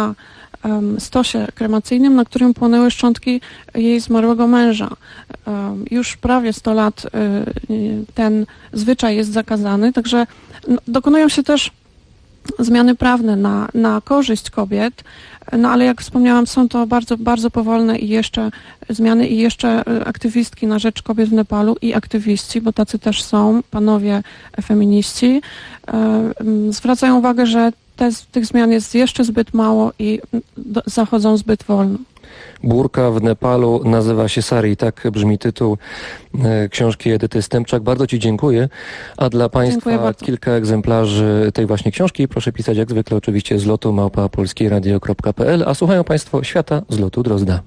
stosie kremacyjnym, na którym płonęły szczątki jej zmarłego męża. Już prawie 100 lat ten zwyczaj jest zakazany, także dokonują się też zmiany prawne na korzyść kobiet, no ale jak wspomniałam, są to bardzo, bardzo powolne i jeszcze zmiany i jeszcze aktywistki na rzecz kobiet w Nepalu i aktywiści, bo tacy też są, panowie feminiści, zwracają uwagę, że tych zmian jest jeszcze zbyt mało i zachodzą zbyt wolno. Burka w Nepalu nazywa się sari, tak brzmi tytuł książki Edyty Stępczak. Bardzo Ci dziękuję, a dla Państwa kilka egzemplarzy tej właśnie książki proszę pisać jak zwykle oczywiście z lotu @polskieradio.pl, a słuchają Państwo Świata z lotu Drozda.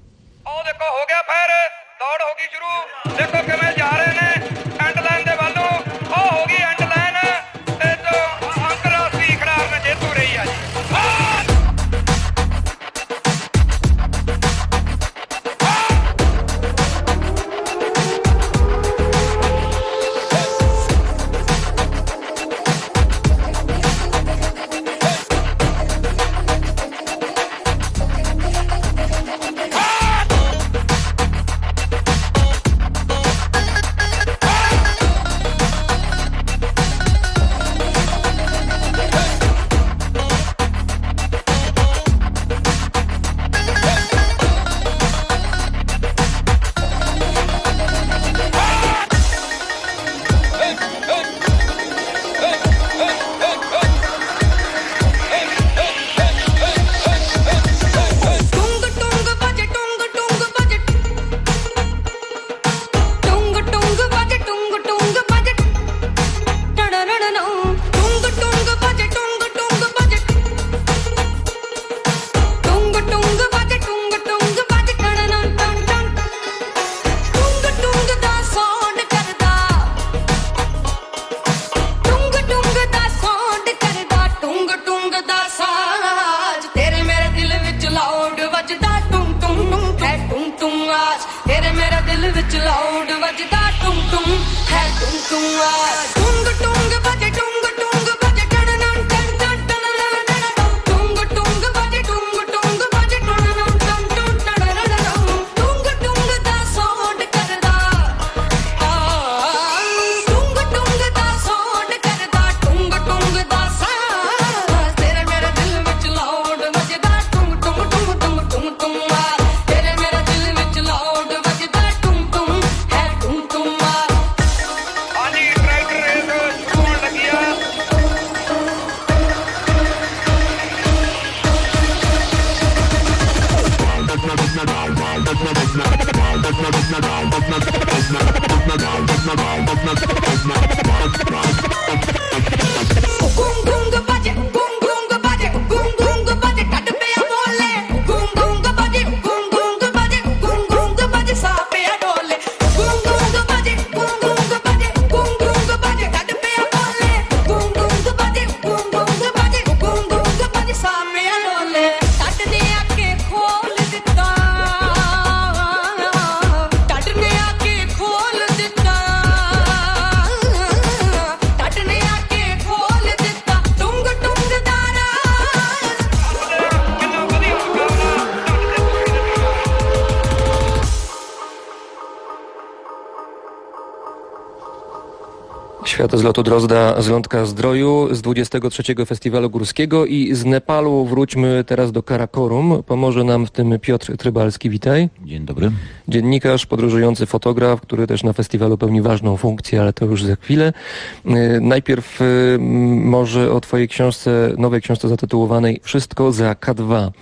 Świat z lotu Drozda, z Lądka Zdroju, z 23. Festiwalu Górskiego i z Nepalu wróćmy teraz do Karakorum. Pomoże nam w tym Piotr Trybalski, witaj. Dzień dobry. Dziennikarz, podróżujący fotograf, który też na festiwalu pełni ważną funkcję, ale to już za chwilę. Najpierw może o twojej książce, nowej książce zatytułowanej Wszystko za K2.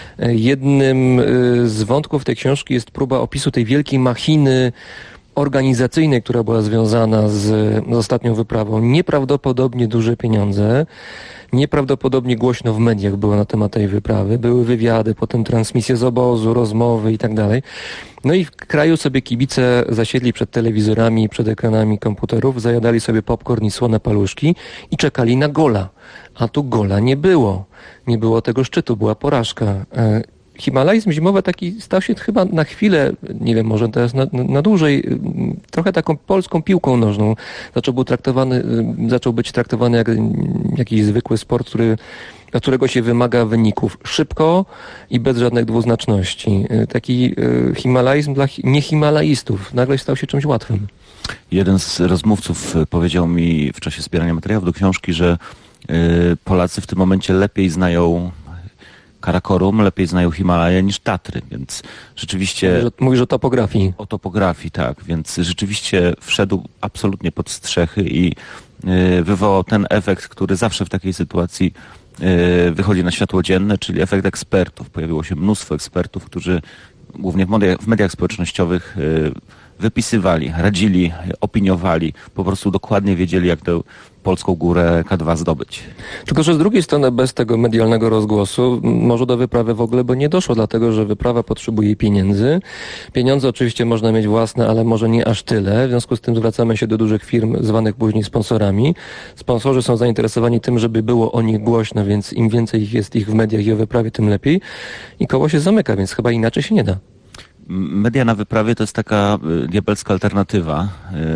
Jednym z wątków tej książki jest próba opisu tej wielkiej machiny organizacyjnej, która była związana z ostatnią wyprawą. Nieprawdopodobnie duże pieniądze, nieprawdopodobnie głośno w mediach było na temat tej wyprawy. Były wywiady, potem transmisje z obozu, rozmowy i tak dalej. No i w kraju sobie kibice zasiedli przed telewizorami, przed ekranami komputerów, zajadali sobie popcorn i słone paluszki i czekali na gola. A tu gola nie było. Nie było tego szczytu, była porażka. Himalajzm zimowy taki stał się chyba na chwilę, nie wiem, może teraz na dłużej, trochę taką polską piłką nożną. Zaczął być traktowany jak jakiś zwykły sport, który dla którego się wymaga wyników szybko i bez żadnych dwuznaczności. Taki himalaizm dla niehimalaistów nagle stał się czymś łatwym. Jeden z rozmówców powiedział mi w czasie zbierania materiałów do książki, że Polacy w tym momencie lepiej znają Karakorum, lepiej znają Himalaje niż Tatry, więc rzeczywiście... Mówisz o topografii. O topografii, tak, więc rzeczywiście wszedł absolutnie pod strzechy i wywołał ten efekt, który zawsze w takiej sytuacji wychodzi na światło dzienne, czyli efekt ekspertów. Pojawiło się mnóstwo ekspertów, którzy głównie w mediach społecznościowych wypisywali, radzili, opiniowali, po prostu dokładnie wiedzieli, jak tę polską górę K2 zdobyć. Tylko że z drugiej strony bez tego medialnego rozgłosu może do wyprawy w ogóle by nie doszło, dlatego że wyprawa potrzebuje pieniędzy. Pieniądze oczywiście można mieć własne, ale może nie aż tyle. W związku z tym zwracamy się do dużych firm zwanych później sponsorami. Sponsorzy są zainteresowani tym, żeby było o nich głośno, więc im więcej jest ich w mediach i o wyprawie, tym lepiej. I koło się zamyka, więc chyba inaczej się nie da. Media na wyprawie to jest taka diabelska alternatywa,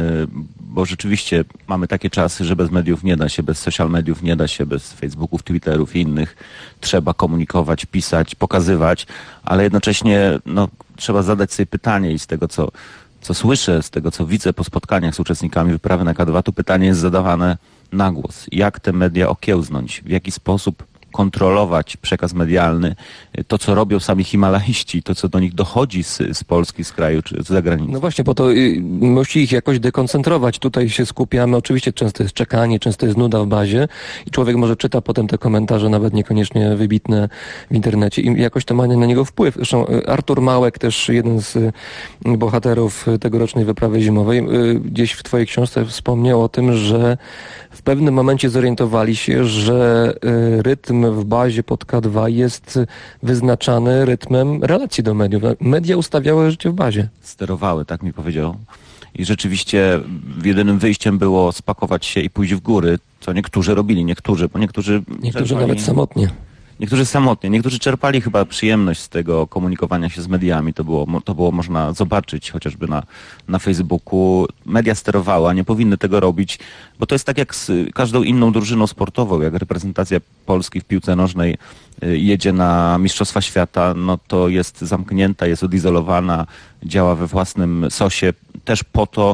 bo rzeczywiście mamy takie czasy, że bez mediów nie da się, bez social mediów nie da się, bez Facebooków, Twitterów i innych. Trzeba komunikować, pisać, pokazywać, ale jednocześnie trzeba zadać sobie pytanie i z tego, co słyszę, z tego, co widzę po spotkaniach z uczestnikami wyprawy na K2, to pytanie jest zadawane na głos. Jak te media okiełznąć? W jaki sposób kontrolować przekaz medialny, to co robią sami himalaiści, to co do nich dochodzi z Polski, z kraju czy z zagranicy. No właśnie, bo to musi ich jakoś dekoncentrować. Tutaj się skupiamy, oczywiście często jest czekanie, często jest nuda w bazie i człowiek może czyta potem te komentarze, nawet niekoniecznie wybitne w internecie i jakoś to ma na niego wpływ. Zresztą Artur Małek, też jeden z bohaterów tegorocznej wyprawy zimowej, gdzieś w twojej książce wspomniał o tym, że w pewnym momencie zorientowali się, że rytm w bazie pod K2 jest wyznaczany rytmem relacji do mediów. Media ustawiały życie w bazie. Sterowały, tak mi powiedział. I rzeczywiście jedynym wyjściem było spakować się i pójść w góry, co niektórzy robili, bo niektórzy nawet samotnie. Niektórzy samotnie, niektórzy czerpali chyba przyjemność z tego komunikowania się z mediami. To było można zobaczyć chociażby na Facebooku. Media sterowały, a nie powinny tego robić, bo to jest tak jak z każdą inną drużyną sportową, jak reprezentacja Polski w piłce nożnej jedzie na Mistrzostwa Świata, to jest zamknięta, jest odizolowana, działa we własnym sosie, też po to,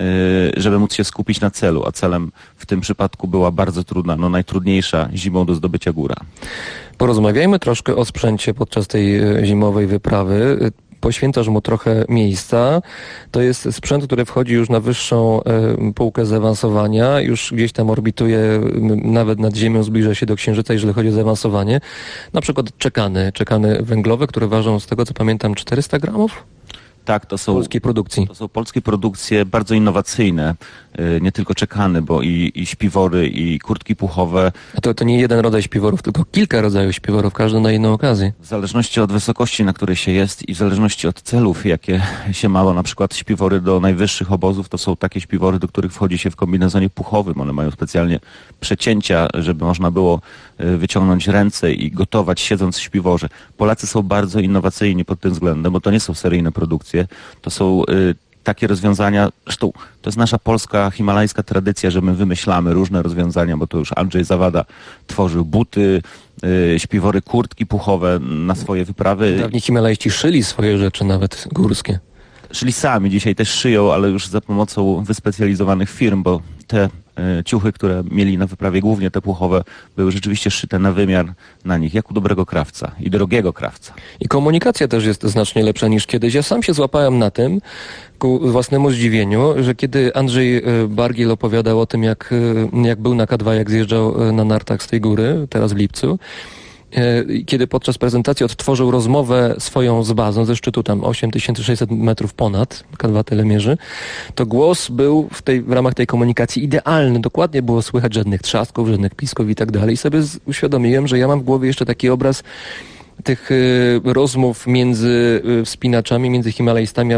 żeby móc się skupić na celu, a celem w tym przypadku była bardzo trudna, najtrudniejsza zimą do zdobycia góra. Porozmawiajmy troszkę o sprzęcie podczas tej zimowej wyprawy. Poświęcasz mu trochę miejsca. To jest sprzęt, który wchodzi już na wyższą półkę zaawansowania, już gdzieś tam orbituje nawet nad Ziemią, zbliża się do Księżyca, jeżeli chodzi o zaawansowanie. Na przykład czekany węglowe, które ważą, z tego co pamiętam, 400 gramów? Tak, to są polskiej produkcji. To są polskie produkcje bardzo innowacyjne, nie tylko czekany, bo i śpiwory, i kurtki puchowe. A to nie jeden rodzaj śpiworów, tylko kilka rodzajów śpiworów, każdy na inną okazję. W zależności od wysokości, na której się jest i w zależności od celów, jakie się ma, na przykład śpiwory do najwyższych obozów, to są takie śpiwory, do których wchodzi się w kombinezonie puchowym. One mają specjalnie przecięcia, żeby można było wyciągnąć ręce i gotować siedząc w śpiworze. Polacy są bardzo innowacyjni pod tym względem, bo to nie są seryjne produkcje, to są takie rozwiązania, zresztą to jest nasza polska, himalajska tradycja, że my wymyślamy różne rozwiązania, bo to już Andrzej Zawada tworzył buty, śpiwory, kurtki puchowe na swoje wyprawy. Dawni himalajści szyli swoje rzeczy, nawet górskie. Szyli sami, dzisiaj też szyją, ale już za pomocą wyspecjalizowanych firm, bo te ciuchy, które mieli na wyprawie, głównie te puchowe, były rzeczywiście szyte na wymiar na nich, jak u dobrego krawca i drogiego krawca. I komunikacja też jest znacznie lepsza niż kiedyś. Ja sam się złapałem na tym, ku własnemu zdziwieniu, że kiedy Andrzej Bargiel opowiadał o tym, jak był na K2, jak zjeżdżał na nartach z tej góry, teraz w lipcu, kiedy podczas prezentacji odtworzył rozmowę swoją z bazą, ze szczytu tam 8600 metrów ponad, K2 tyle mierzy, to głos był w ramach tej komunikacji idealny. Dokładnie było słychać żadnych trzasków, żadnych pisków i tak dalej. I sobie uświadomiłem, że ja mam w głowie jeszcze taki obraz tych rozmów między wspinaczami, między himalajstami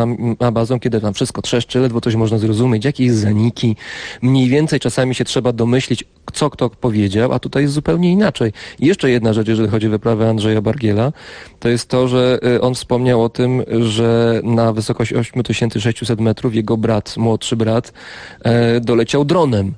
a bazą, kiedy tam wszystko trzeszczy, ledwo coś można zrozumieć, jakieś zaniki. Mniej więcej czasami się trzeba domyślić, co kto powiedział, a tutaj jest zupełnie inaczej. I jeszcze jedna rzecz, jeżeli chodzi o wyprawę Andrzeja Bargiela, to jest to, że on wspomniał o tym, że na wysokość 8600 metrów jego brat, młodszy brat, doleciał dronem.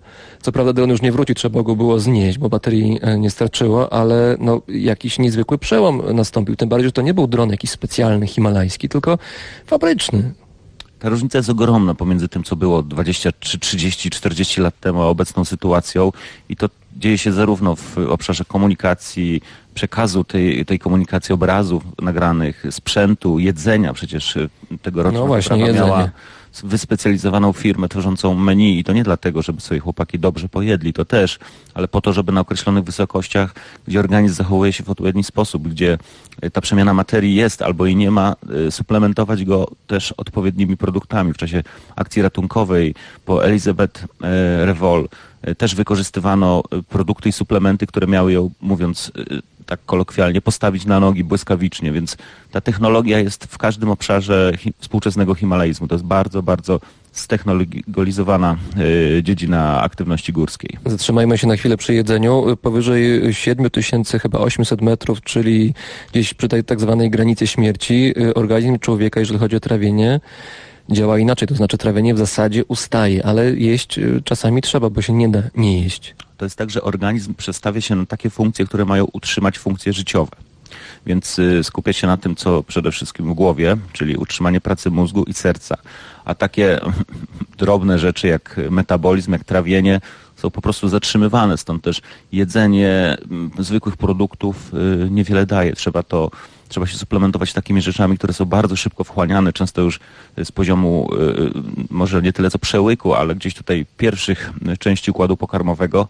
Co prawda dron już nie wróci, trzeba go było znieść, bo baterii nie starczyło, ale no, jakiś niezwykły przełom nastąpił. Tym bardziej, że to nie był dron jakiś specjalny, himalajski, tylko fabryczny. Ta różnica jest ogromna pomiędzy tym, co było 20, 30, 40 lat temu, a obecną sytuacją i to dzieje się zarówno w obszarze komunikacji, przekazu tej komunikacji obrazów nagranych, sprzętu, jedzenia. Przecież tegoroczna wyprawa miała wyspecjalizowaną firmę tworzącą menu i to nie dlatego, żeby sobie chłopaki dobrze pojedli, to też, ale po to, żeby na określonych wysokościach, gdzie organizm zachowuje się w odpowiedni sposób, gdzie ta przemiana materii jest albo jej nie ma, suplementować go też odpowiednimi produktami. W czasie akcji ratunkowej po Elizabeth Revol też wykorzystywano produkty i suplementy, które miały ją, mówiąc tak kolokwialnie, postawić na nogi błyskawicznie, więc ta technologia jest w każdym obszarze współczesnego himalaizmu. To jest bardzo, bardzo ztechnologizowana dziedzina aktywności górskiej. Zatrzymajmy się na chwilę przy jedzeniu. Powyżej 7800 metrów, czyli gdzieś przy tej tak zwanej granicy śmierci, organizm człowieka, jeżeli chodzi o trawienie, działa inaczej. To znaczy trawienie w zasadzie ustaje, ale jeść czasami trzeba, bo się nie da nie jeść. To jest tak, że organizm przestawia się na takie funkcje, które mają utrzymać funkcje życiowe. Więc skupia się na tym, co przede wszystkim w głowie, czyli utrzymanie pracy mózgu i serca. A takie drobne rzeczy jak metabolizm, jak trawienie są po prostu zatrzymywane. Stąd też jedzenie zwykłych produktów niewiele daje. Trzeba się suplementować takimi rzeczami, które są bardzo szybko wchłaniane, często już z poziomu może nie tyle co przełyku, ale gdzieś tutaj pierwszych części układu pokarmowego,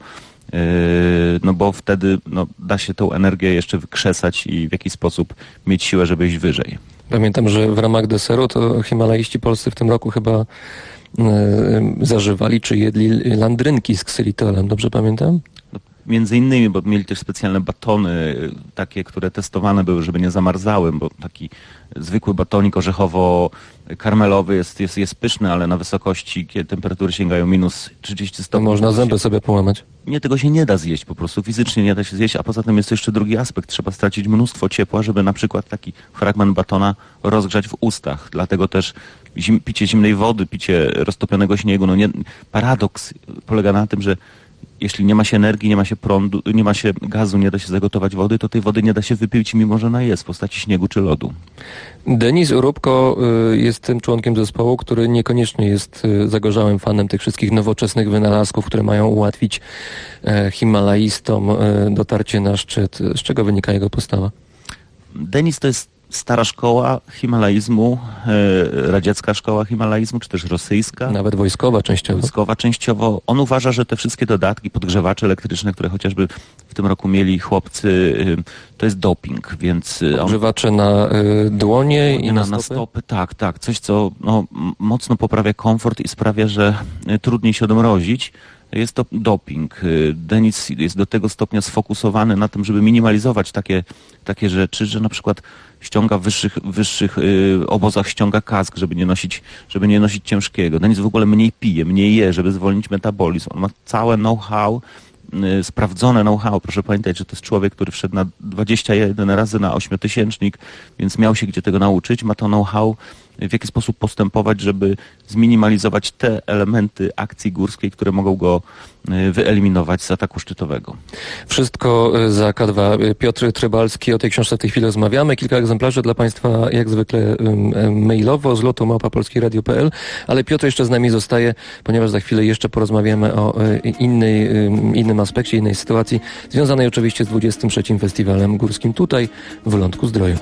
no bo wtedy da się tą energię jeszcze wykrzesać i w jakiś sposób mieć siłę, żeby iść wyżej. Pamiętam, że w ramach deseru to himalaiści polscy w tym roku chyba zażywali czy jedli landrynki z ksylitolem, dobrze pamiętam? Między innymi, bo mieli też specjalne batony, takie, które testowane były, żeby nie zamarzały, bo taki zwykły batonik orzechowo-karmelowy jest pyszny, ale na wysokości, kiedy temperatury sięgają minus 30 stopni. To można zęby sobie połamać. Nie, tego się nie da zjeść po prostu, fizycznie nie da się zjeść, a poza tym jest jeszcze drugi aspekt. Trzeba stracić mnóstwo ciepła, żeby na przykład taki fragment batona rozgrzać w ustach. Dlatego też picie zimnej wody, picie roztopionego śniegu, paradoks polega na tym, że jeśli nie ma się energii, nie ma się prądu, nie ma się gazu, nie da się zagotować wody, to tej wody nie da się wypić, mimo że ona jest w postaci śniegu czy lodu. Denis Urubko jest tym członkiem zespołu, który niekoniecznie jest zagorzałym fanem tych wszystkich nowoczesnych wynalazków, które mają ułatwić himalaistom dotarcie na szczyt. Z czego wynika jego postawa? Denis to jest stara szkoła himalaizmu, radziecka szkoła himalaizmu, czy też rosyjska. Nawet wojskowa częściowo. On uważa, że te wszystkie dodatki, podgrzewacze elektryczne, które chociażby w tym roku mieli chłopcy, to jest doping, więc... Podgrzewacze na dłonie i na stopy? Tak. Coś, co mocno poprawia komfort i sprawia, że trudniej się odmrozić. Jest to doping. Denis jest do tego stopnia sfokusowany na tym, żeby minimalizować takie rzeczy, że na przykład ściąga w wyższych obozach ściąga kask, żeby nie nosić ciężkiego. Denis w ogóle mniej pije, mniej je, żeby zwolnić metabolizm. On ma całe know-how, sprawdzone know-how. Proszę pamiętać, że to jest człowiek, który wszedł na 21 razy na 8000, więc miał się gdzie tego nauczyć. Ma to know-how, w jaki sposób postępować, żeby zminimalizować te elementy akcji górskiej, które mogą go wyeliminować z ataku szczytowego. Wszystko za K2. Piotr Trybalski, o tej książce w tej chwili rozmawiamy. Kilka egzemplarzy dla Państwa jak zwykle mailowo z lotu@polskieradio.pl, ale Piotr jeszcze z nami zostaje, ponieważ za chwilę jeszcze porozmawiamy o innym aspekcie, innej sytuacji, związanej oczywiście z 23. Festiwalem Górskim tutaj w Lądku Zdroju.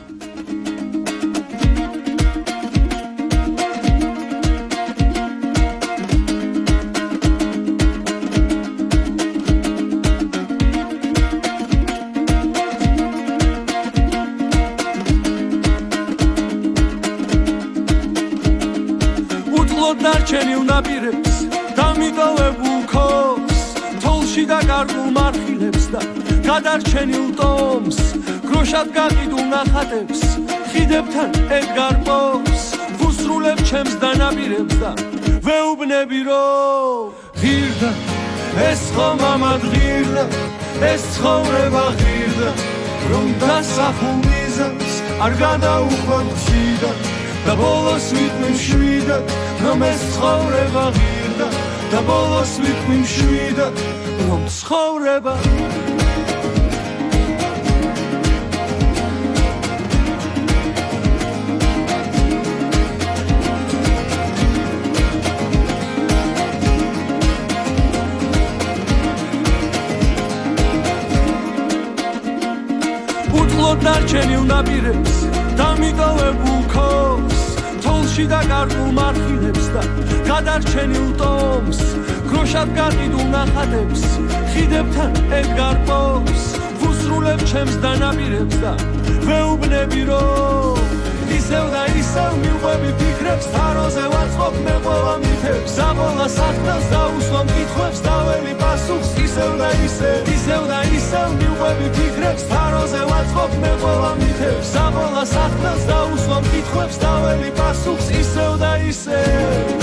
დარჩენილ ნაპირებს დამიგავებულ ქოს თოლში და გარყულ მარხილებს და გადარჩენილ ტომს გროშად გაყიდულ ნახატებს ხიდებთან ედგარ პოს ვუსრულებ ჩემს დანაპირებს და ვეუბნები რომ ღირდა ეს ხომ ამად ღირდა ეს ცხოვრება ღირდა რომ დასახულ მიზანს არ გადაუხვად მშვიდად და ბოლოს ვიტყვი მშვიდად რომ ეს ცხოვრება ღირდა და ბოლოს ვიტყვი მშვიდად რომ ცხოვრება დარჩენილ ნაპირებს დამიტოვებულ ქოს თოლში და გარყულ მარხილებს და გადარჩენილ ტომს გროშად გაყიდულ ნახატებს ხიდებთან ედგარ პოს ვუსრულებ ჩემს დანაპირებს და ვეუბნები რომ ისევ და ისევ მიყვები ფიქრებს თაროზე ვაწყობ მე ყველა მითებს ზაბოლა საქმელს დაუსვამ კითხვებს დაველი პასუხს ისევ და ისევ მიყვები ფიქრებს თაროზე ვაწყობ მე ყველა მითებს ზაბოლა საქმელს დაუსვამ კითხვებს დაველი პასუხს ისევ და ისევ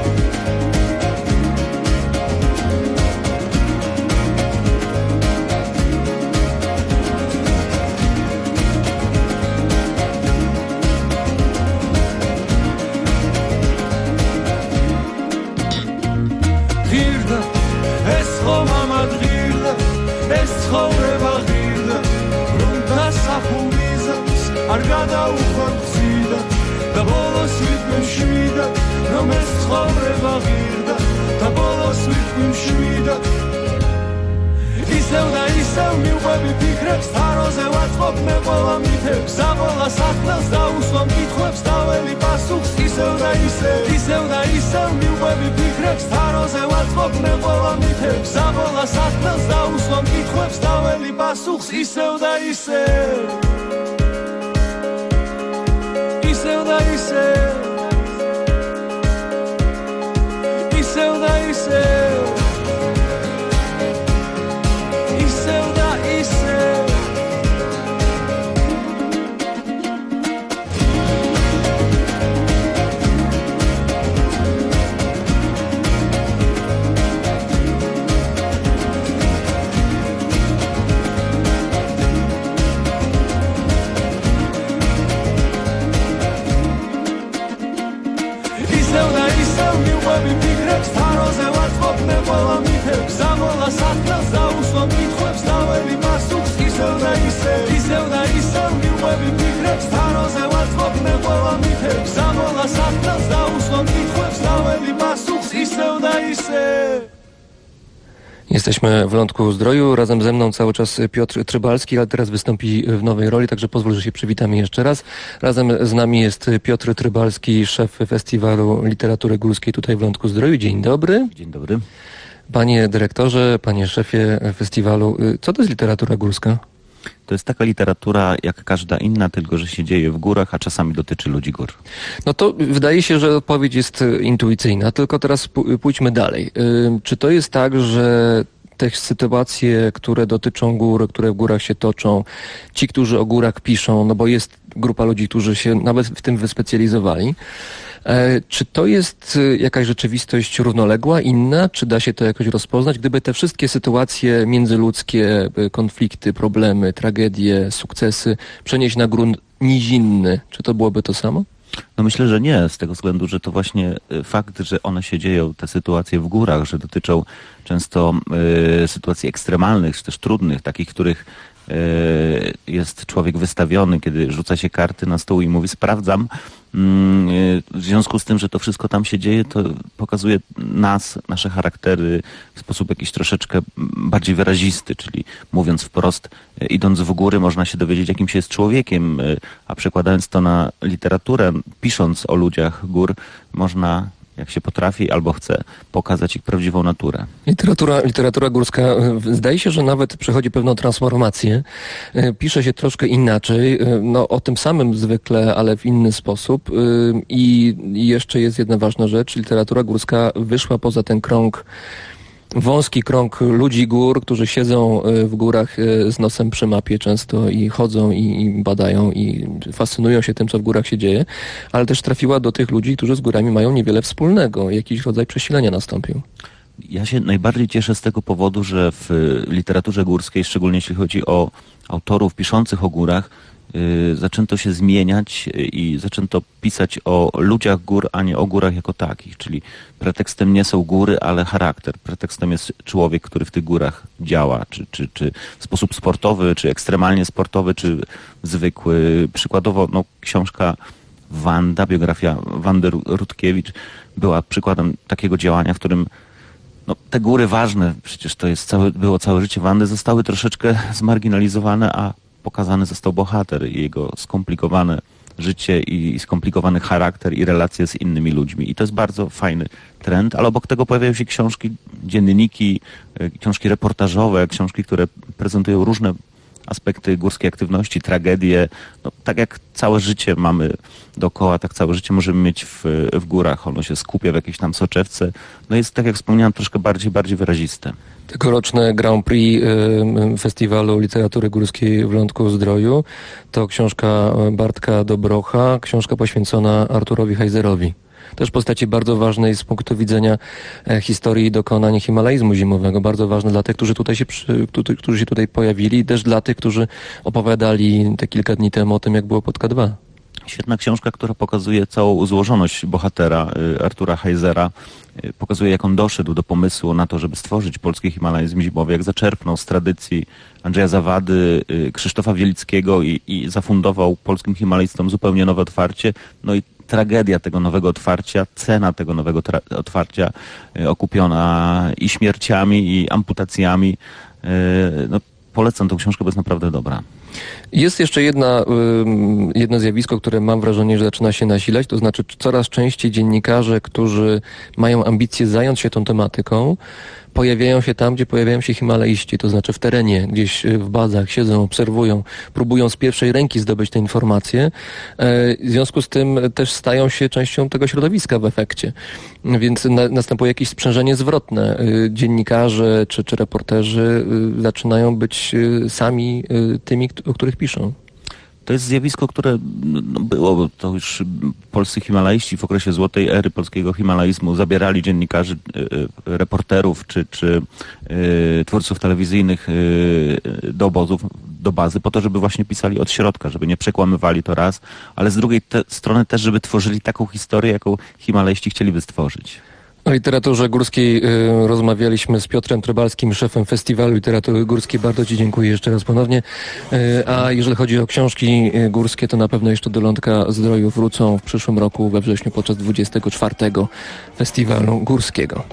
არ გადაუხვარ გზიდა და ბოლოს ვიტყვი მშვიდად რომ ეს ცხოვრება ღირდა და ბოლოს ვიტყვი მშვიდად ისევ და ისევ მიყვები ფიქრებს თაროზე ვაწყობ მე ყველა მითებს ზაბოლა საქმელს დაუსვამ კითხვებს დაველი პასუხს ისევ და ისევ მიყვები ფიქრებს თაროზე ვაწყობ მე ყველა მითებს ზაბოლა საქმელს დაუსვამ კითხვებს დაველი პასუხს ისევ და ისევ ისევ და ისევ ისევ და ისევ ისევ და ისევ Jesteśmy w Lądku Zdroju, razem ze mną cały czas Piotr Trybalski, ale teraz wystąpi w nowej roli, także pozwól, że się przywitamy jeszcze raz. Razem z nami jest Piotr Trybalski, szef Festiwalu Literatury Górskiej tutaj w Lądku Zdroju. Dzień dobry. Dzień dobry. Panie dyrektorze, panie szefie festiwalu, co to jest literatura górska? To jest taka literatura jak każda inna, tylko że się dzieje w górach, a czasami dotyczy ludzi gór. No to wydaje się, że odpowiedź jest intuicyjna, tylko teraz pójdźmy dalej. Czy to jest tak, że te sytuacje, które dotyczą gór, które w górach się toczą, ci, którzy o górach piszą, no bo jest grupa ludzi, którzy się nawet w tym wyspecjalizowali, czy to jest jakaś rzeczywistość równoległa, inna? Czy da się to jakoś rozpoznać? Gdyby te wszystkie sytuacje międzyludzkie, konflikty, problemy, tragedie, sukcesy przenieść na grunt nizinny, czy to byłoby to samo? No myślę, że nie, z tego względu, że to właśnie fakt, że one się dzieją, te sytuacje w górach, że dotyczą często sytuacji ekstremalnych, czy też trudnych, takich, w których jest człowiek wystawiony, kiedy rzuca się karty na stół i mówi sprawdzam. W związku z tym, że to wszystko tam się dzieje, to pokazuje nas, nasze charaktery w sposób jakiś troszeczkę bardziej wyrazisty, czyli mówiąc wprost, idąc w góry można się dowiedzieć, jakim się jest człowiekiem, a przekładając to na literaturę, pisząc o ludziach gór, można, jak się potrafi albo chce, pokazać ich prawdziwą naturę. Literatura górska zdaje się, że nawet przechodzi pewną transformację. Pisze się troszkę inaczej, no o tym samym zwykle, ale w inny sposób. I jeszcze jest jedna ważna rzecz. Literatura górska wyszła poza ten krąg, wąski krąg ludzi gór, którzy siedzą w górach z nosem przy mapie często i chodzą i badają i fascynują się tym, co w górach się dzieje, ale też trafiła do tych ludzi, którzy z górami mają niewiele wspólnego. Jakiś rodzaj przesilenia nastąpił. Ja się najbardziej cieszę z tego powodu, że w literaturze górskiej, szczególnie jeśli chodzi o autorów piszących o górach, zaczęto się zmieniać i zaczęto pisać o ludziach gór, a nie o górach jako takich. Czyli pretekstem nie są góry, ale charakter. Pretekstem jest człowiek, który w tych górach działa, czy w sposób sportowy, czy ekstremalnie sportowy, czy zwykły. Przykładowo książka Wanda, biografia Wandy Rutkiewicz była przykładem takiego działania, w którym te góry ważne, przecież to jest było całe życie Wandy, zostały troszeczkę zmarginalizowane, a pokazany został bohater i jego skomplikowane życie i skomplikowany charakter i relacje z innymi ludźmi. I to jest bardzo fajny trend, ale obok tego pojawiają się książki, dzienniki, książki reportażowe, książki, które prezentują różne aspekty górskiej aktywności, tragedie. Tak jak całe życie mamy dookoła, tak całe życie możemy mieć w górach. Ono się skupia w jakiejś tam soczewce. Jest, tak jak wspomniałem, troszkę bardziej wyraziste. Tegoroczne Grand Prix Festiwalu Literatury Górskiej w Lądku-Zdroju to książka Bartka Dobrocha, książka poświęcona Arturowi Heiserowi. Też postaci bardzo ważnej z punktu widzenia historii i dokonań himalaizmu zimowego. Bardzo ważne dla tych, którzy się tutaj pojawili, i też dla tych, którzy opowiadali te kilka dni temu o tym, jak było pod K2. Świetna książka, która pokazuje całą złożoność bohatera Artura Heisera. Pokazuje, jak on doszedł do pomysłu na to, żeby stworzyć polski himalaizm zimowy, jak zaczerpnął z tradycji Andrzeja Zawady, Krzysztofa Wielickiego i zafundował polskim himalaistom zupełnie nowe otwarcie. I tragedia tego nowego otwarcia, cena tego nowego otwarcia okupiona i śmierciami, i amputacjami. Polecam tę książkę, bo jest naprawdę dobra. Jest jeszcze jedno zjawisko, które mam wrażenie, że zaczyna się nasilać, to znaczy coraz częściej dziennikarze, którzy mają ambicje zająć się tą tematyką, pojawiają się tam, gdzie pojawiają się himalaiści, to znaczy w terenie, gdzieś w bazach siedzą, obserwują, próbują z pierwszej ręki zdobyć te informacje. W związku z tym też stają się częścią tego środowiska w efekcie. Więc następuje jakieś sprzężenie zwrotne. Dziennikarze czy reporterzy zaczynają być sami tymi, o których piszą. To jest zjawisko, które było, bo to już polscy himalaiści w okresie złotej ery polskiego himalaizmu zabierali dziennikarzy, reporterów czy twórców telewizyjnych do obozów, do bazy, po to, żeby właśnie pisali od środka, żeby nie przekłamywali to raz, ale z drugiej strony też, żeby tworzyli taką historię, jaką himalaiści chcieliby stworzyć. O literaturze górskiej rozmawialiśmy z Piotrem Trebalskim, szefem Festiwalu Literatury Górskiej. Bardzo Ci dziękuję jeszcze raz ponownie. A jeżeli chodzi o książki górskie, to na pewno jeszcze do Lądka Zdroju wrócą w przyszłym roku we wrześniu podczas 24. Festiwalu Górskiego.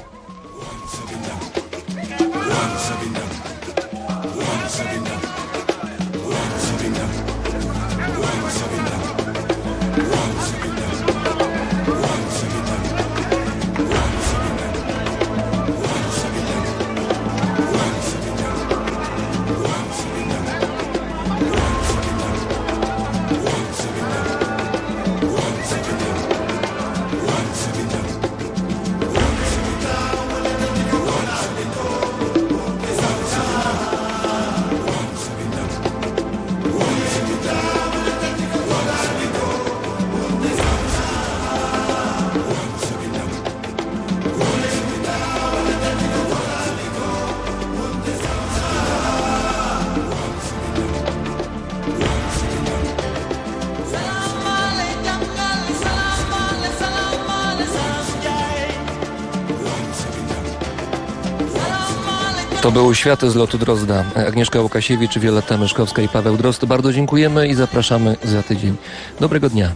To był Świat z lotu Drozda. Agnieszka Łukasiewicz, Wioletta Myszkowska i Paweł Drozd. Bardzo dziękujemy i zapraszamy za tydzień. Dobrego dnia.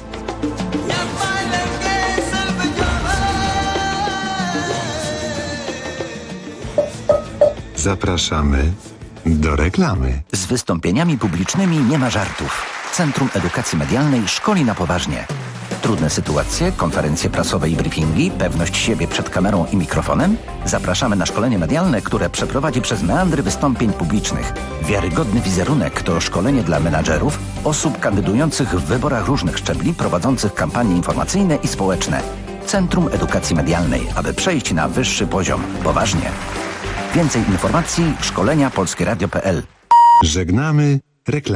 Zapraszamy do reklamy. Z wystąpieniami publicznymi nie ma żartów. Centrum Edukacji Medialnej szkoli na poważnie. Trudne sytuacje, konferencje prasowe i briefingi, pewność siebie przed kamerą i mikrofonem? Zapraszamy na szkolenie medialne, które przeprowadzi przez meandry wystąpień publicznych. Wiarygodny wizerunek to szkolenie dla menadżerów, osób kandydujących w wyborach różnych szczebli, prowadzących kampanie informacyjne i społeczne. Centrum Edukacji Medialnej, aby przejść na wyższy poziom. Poważnie. Więcej informacji szkolenia polskieradio.pl. Żegnamy reklamy.